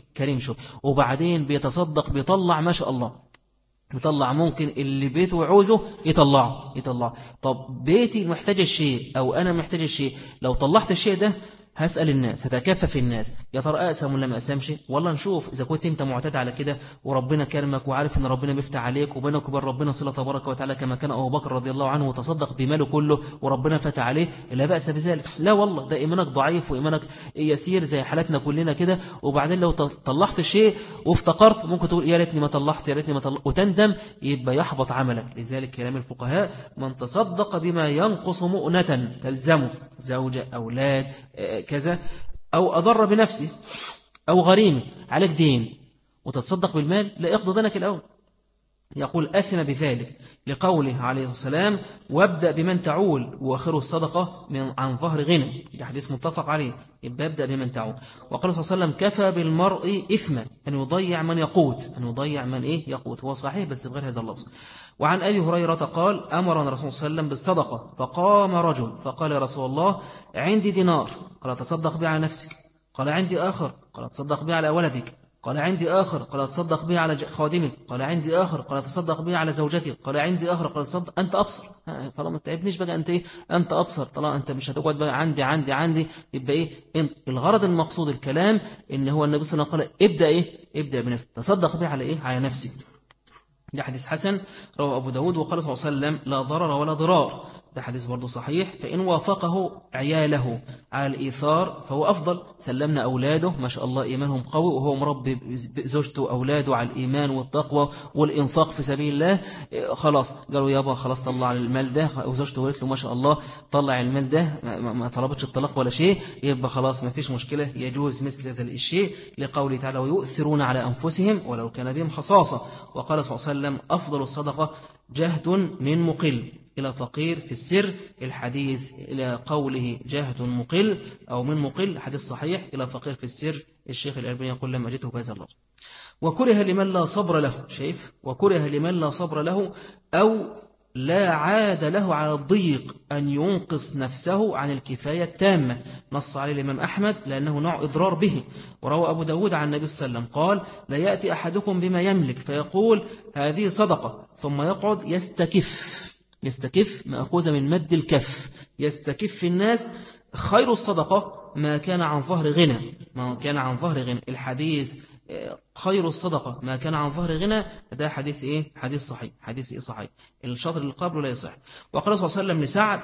وبعدين بيتصدق بيطلع ما شاء الله، يطلع ممكن اللي بيته عوزه يطلع. طب بيتي محتاج الشيء أو أنا محتاج الشيء، لو طلعت الشيء ده هسأل الناس، هتكفف الناس، يا ترى أقسم ولا ما أقسمش؟ والله نشوف إذا كنت أنت معتاد على كده وربنا كرمك وعارف أن ربنا بيفتح عليك وبينك وبين ربنا صلة تبارك وتعالى، كما كان أبو بكر رضي الله عنه وتصدق بماله كله وربنا فتح عليه، لا بأس بذلك. لا والله ده إيمانك ضعيف وإيمانك يسير زي حالتنا كلنا كده. وبعدين لو طلعت الشيء وافتقرت ممكن تقول يا ريتني ما طلعت وتندم، يبقى يحبط عملك. لذلك كلام الفقهاء من تصدق بما ينقص مؤنة تلزمه، زوجة أولاد كذا، أو أضر بنفسه أو غريمه، عليك دين وتتصدق بالمال، لا يقضي دينك الأول. يقول أثم بذلك لقوله عليه السلام وابدأ بمن تعول وآخر الصدقة عن ظهر غنى. ده حديث متفق عليه. يبقى ابدأ بمن تعول. وقال صلى الله عليه وسلم كفى بالمرء إثما أن يضيع من يقوت. هو صحيح بس بغير هذا اللفظ. وعن أبي هريرة قال أمرنا الرسول صلى الله عليه وسلم بالصدقة فقام رجل فقال يا رسول الله عندي دينار، قال تصدق به على نفسك. قال عندي آخر، قال تصدق به على ولدك. قال عندي آخر، قال تصدق به على خادمك. قال عندي آخر، قال تصدق به على زوجتك. قال عندي آخر، قال تصدق أنت أبصر. طالما ما تعبنيش بقى أنت أبصر، طالما أنت مش هتقعد بقى عندي يبقى الغرض المقصود الكلام إن هو النبي صلى الله عليه وسلم قال ابدأ بنفسك، تصدق به على نفسك. ده حديث حسن رواه أبو داود. وقال صلى الله عليه وسلم لا ضرر ولا ضرار. ده حديث برضو صحيح. فإن وافقه عياله على الإيثار فهو أفضل. سلمنا أولاده ما شاء الله إيمانهم قوي وهو مربي زوجته وأولاده على الإيمان والتقوى والإنفاق في سبيل الله، خلاص قالوا يابا خلاص طلع المال ده، وزوجته قالت له ما شاء الله طلع المال ده، ما طلبتش الطلاق ولا شيء، يبقى خلاص ما فيش مشكلة، يجوز مثل هذا الشيء لقوله تعالى ويؤثرون على أنفسهم ولو كان بهم خصاصة. وقال صلى الله عليه وسلم أفضل الصدقة جهد من مقل إلى فقير في السر. الحديث إلى قوله جهد مقل أو من مقل حديث صحيح، إلى فقير في السر الشيخ الألباني يقول لما جئته بهذا اللفظ. وكره لمن لا صبر له، وكره لمن لا صبر له أو لا عاد له على الضيق أن ينقص نفسه عن الكفاية التامة. نص عليه الإمام أحمد لأنه نوع إضرار به. وروى أبو داود عن النبي صلى الله عليه وسلم قال لا يأتي أحدكم بما يملك فيقول هذه صدقة ثم يقعد يستكف مأخوذة من مد الكف، يستكف الناس. خير الصدقة ما كان عن ظهر غنى، الحديث خير الصدقة ما كان عن ظهر غنى. ده حديث حديث صحيح. الشاطر اللي قبله لا يصح. وقال صلى الله عليه وسلم لسعد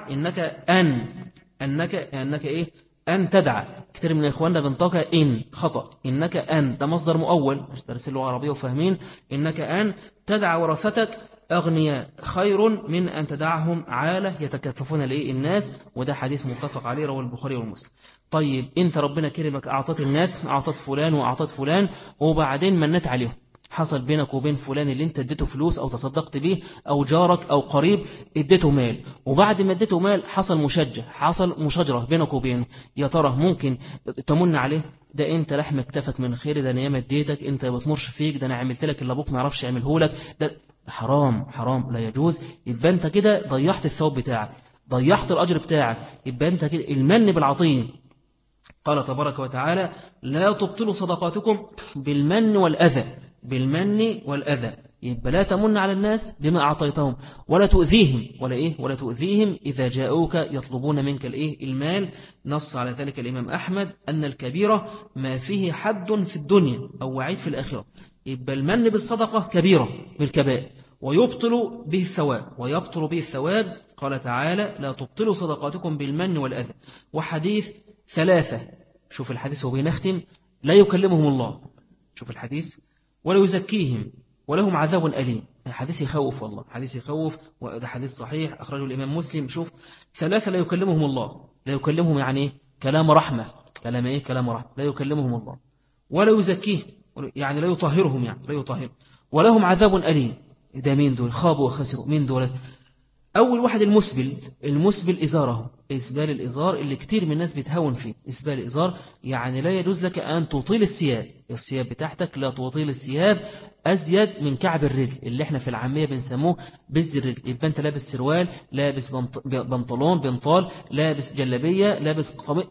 إنك أن تدعى. كتير من إخواننا بنطقها إن خطأ. إنك أن ده مصدر مؤول، مش درس اللغة العربية وفاهمين. إنك أن تدعى ورثتك أغنياء خير من أن تدعهم عالة يتكففون الناس. وده حديث متفق عليه رواه البخاري ومسلم. طيب أنت ربنا كرمك أعطت الناس، أعطت فلان وأعطت فلان، وبعدين منت عليهم، حصل بينك وبين فلان اللي انت اديته فلوس أو تصدقت به أو جارك أو قريب اديته مال، وبعد ما اديته مال حصل مشاجرة بينك وبينه، يا ترى ممكن تمن عليه؟ ده انت لحم اكتفك من خير، ده انا ياما اديتك، انت بتمرش فيك، ده انا عملت لك اللي ابوك ما يعرفش يعمله لك، ده حرام حرام لا يجوز. يبقى انت كده ضيعت الثواب بتاعك، ضيعت الأجر بتاعك. يبقى انت كده المن بالعطية. قال تبارك وتعالى لا تبطلوا صدقاتكم بالمن والأذى، بالمن والأذى. يبقى لا تمن على الناس بما أعطيتهم، ولا تؤذيهم، ولا تؤذيهم إذا جاءوك يطلبون منك المال. نص على ذلك الإمام أحمد أن الكبيرة ما فيه حد في الدنيا أو وعيد في الآخرة. يبقى المن بالصدقة كبيرة بالكبائر، ويبطل به الثواب. قال تعالى لا تبطلوا صدقاتكم بالمن والأذى. وحديث ثلاثة، شوف الحديث وبينختم، لا يكلمهم الله، شوف الحديث، ولا يزكيهم ولهم عذاب أليم. حديث يخوف والله، حديث يخوف، وده حديث صحيح أخرجه الإمام مسلم. شوف ثلاثة لا يكلمهم الله، لا يكلمهم يعني كلام رحمة، كلام رحمة، لا يكلمهم الله، ولا يزكيهم يعني لا يطهرهم، يعني لا يطهر، ولهم عذاب أليم. ده مين دول؟ خابوا وخسروا. مين دول؟ أول واحد المسبل إزاره، إسبال الإزار اللي كتير من الناس بتهون فيه. إسبال الإزار يعني لا يجوز لك أن تطيل الثياب بتاعتك، لا تطيل الثياب أزيد من كعب الرجل، اللي احنا في العامية بنسموه بز الرجل. يبقى أنت لابس سروال، لابس بنطلون بنطال، لابس جلابية، لابس قميص،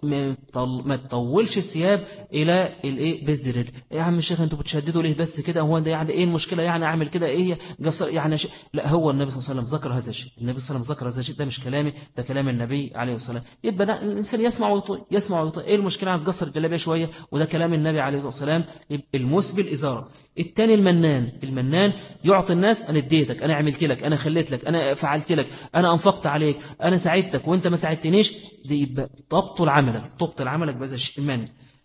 ما تطولش الثياب إلى بز الرجل. يا عم الشيخ أنتوا بتشددوا ليه بس كده؟ هو ده يعني إيه المشكلة؟ يعني أعمل كده إيه قصر يعني لا، هو النبي صلى الله عليه وسلم ذكر هذا الشيء، النبي صلى الله عليه وسلم ذكر هذا الشيء، ده مش كلامي، ده كلام النبي عليه الصلاة والسلام. يبقى الإنسان يسمع ويطيع، يسمع ويطيع. إيه المشكلة عن تقصر الجلابية شوية؟ وده كلام النبي عليه الصلاة والسلام. المسبل إزاره. الثاني المنان يعطي الناس، أنا اديتك، أنا عملت لك، أنا خليت لك، أنا فعلت لك، أنا أنفقت عليك، أنا ساعدتك وأنت ما ساعدتنيش، دي يبقى تبطل عملك بهذا الشيء، المن.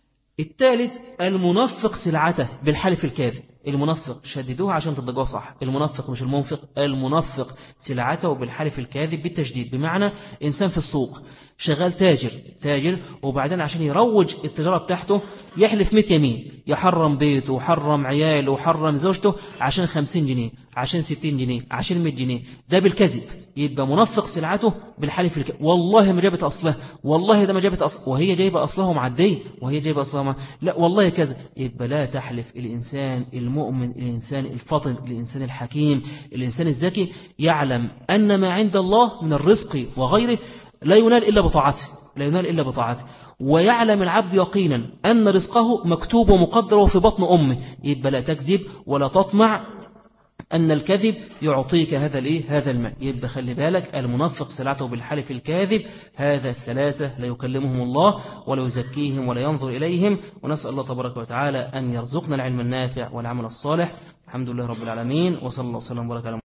الثالث المنفق سلعته بالحلف الكاذب. المنفق شددوها عشان تضجوها صح، المنفق مش المنفق، المنفق سلعته بالحلف الكاذب بالتشديد. بمعنى إنسان في السوق شغال تاجر، وبعدين عشان يروج التجارة بتاعته يحلف 100 يمين، يحرم بيته وحرم عياله وحرم زوجته عشان 50 جنيه، عشان 60 جنيه، عشان 100 جنيه، ده بالكذب. يبقى منفق سلعته بالحلف الكاذب. والله ما جابت أصلها، والله ده ما جابت أصلها، وهي جايبة أصلها معدية، وهي جايبة أصلها لا والله كذا. يبقى لا تحلف. الإنسان المؤمن، الإنسان الفطن، الإنسان الحكيم، الإنسان الذكي يعلم أن ما عند الله من الرزق وغيره لا ينال إلا بطاعته، ويعلم العبد يقينا أن رزقه مكتوب ومقدر وفي بطن أمه. يبقى لا تكذب ولا تطمع أن الكذب يعطيك هذا المال. يبقى خلي بالك، المنفق سلعته بالحلف الكاذب. هذا الثلاثة لا يكلمهم الله ولا يزكيهم ولا ينظر إليهم. ونسأل الله تبارك وتعالى أن يرزقنا العلم النافع والعمل الصالح. الحمد لله رب العالمين، وصلى الله وسلم وبارك على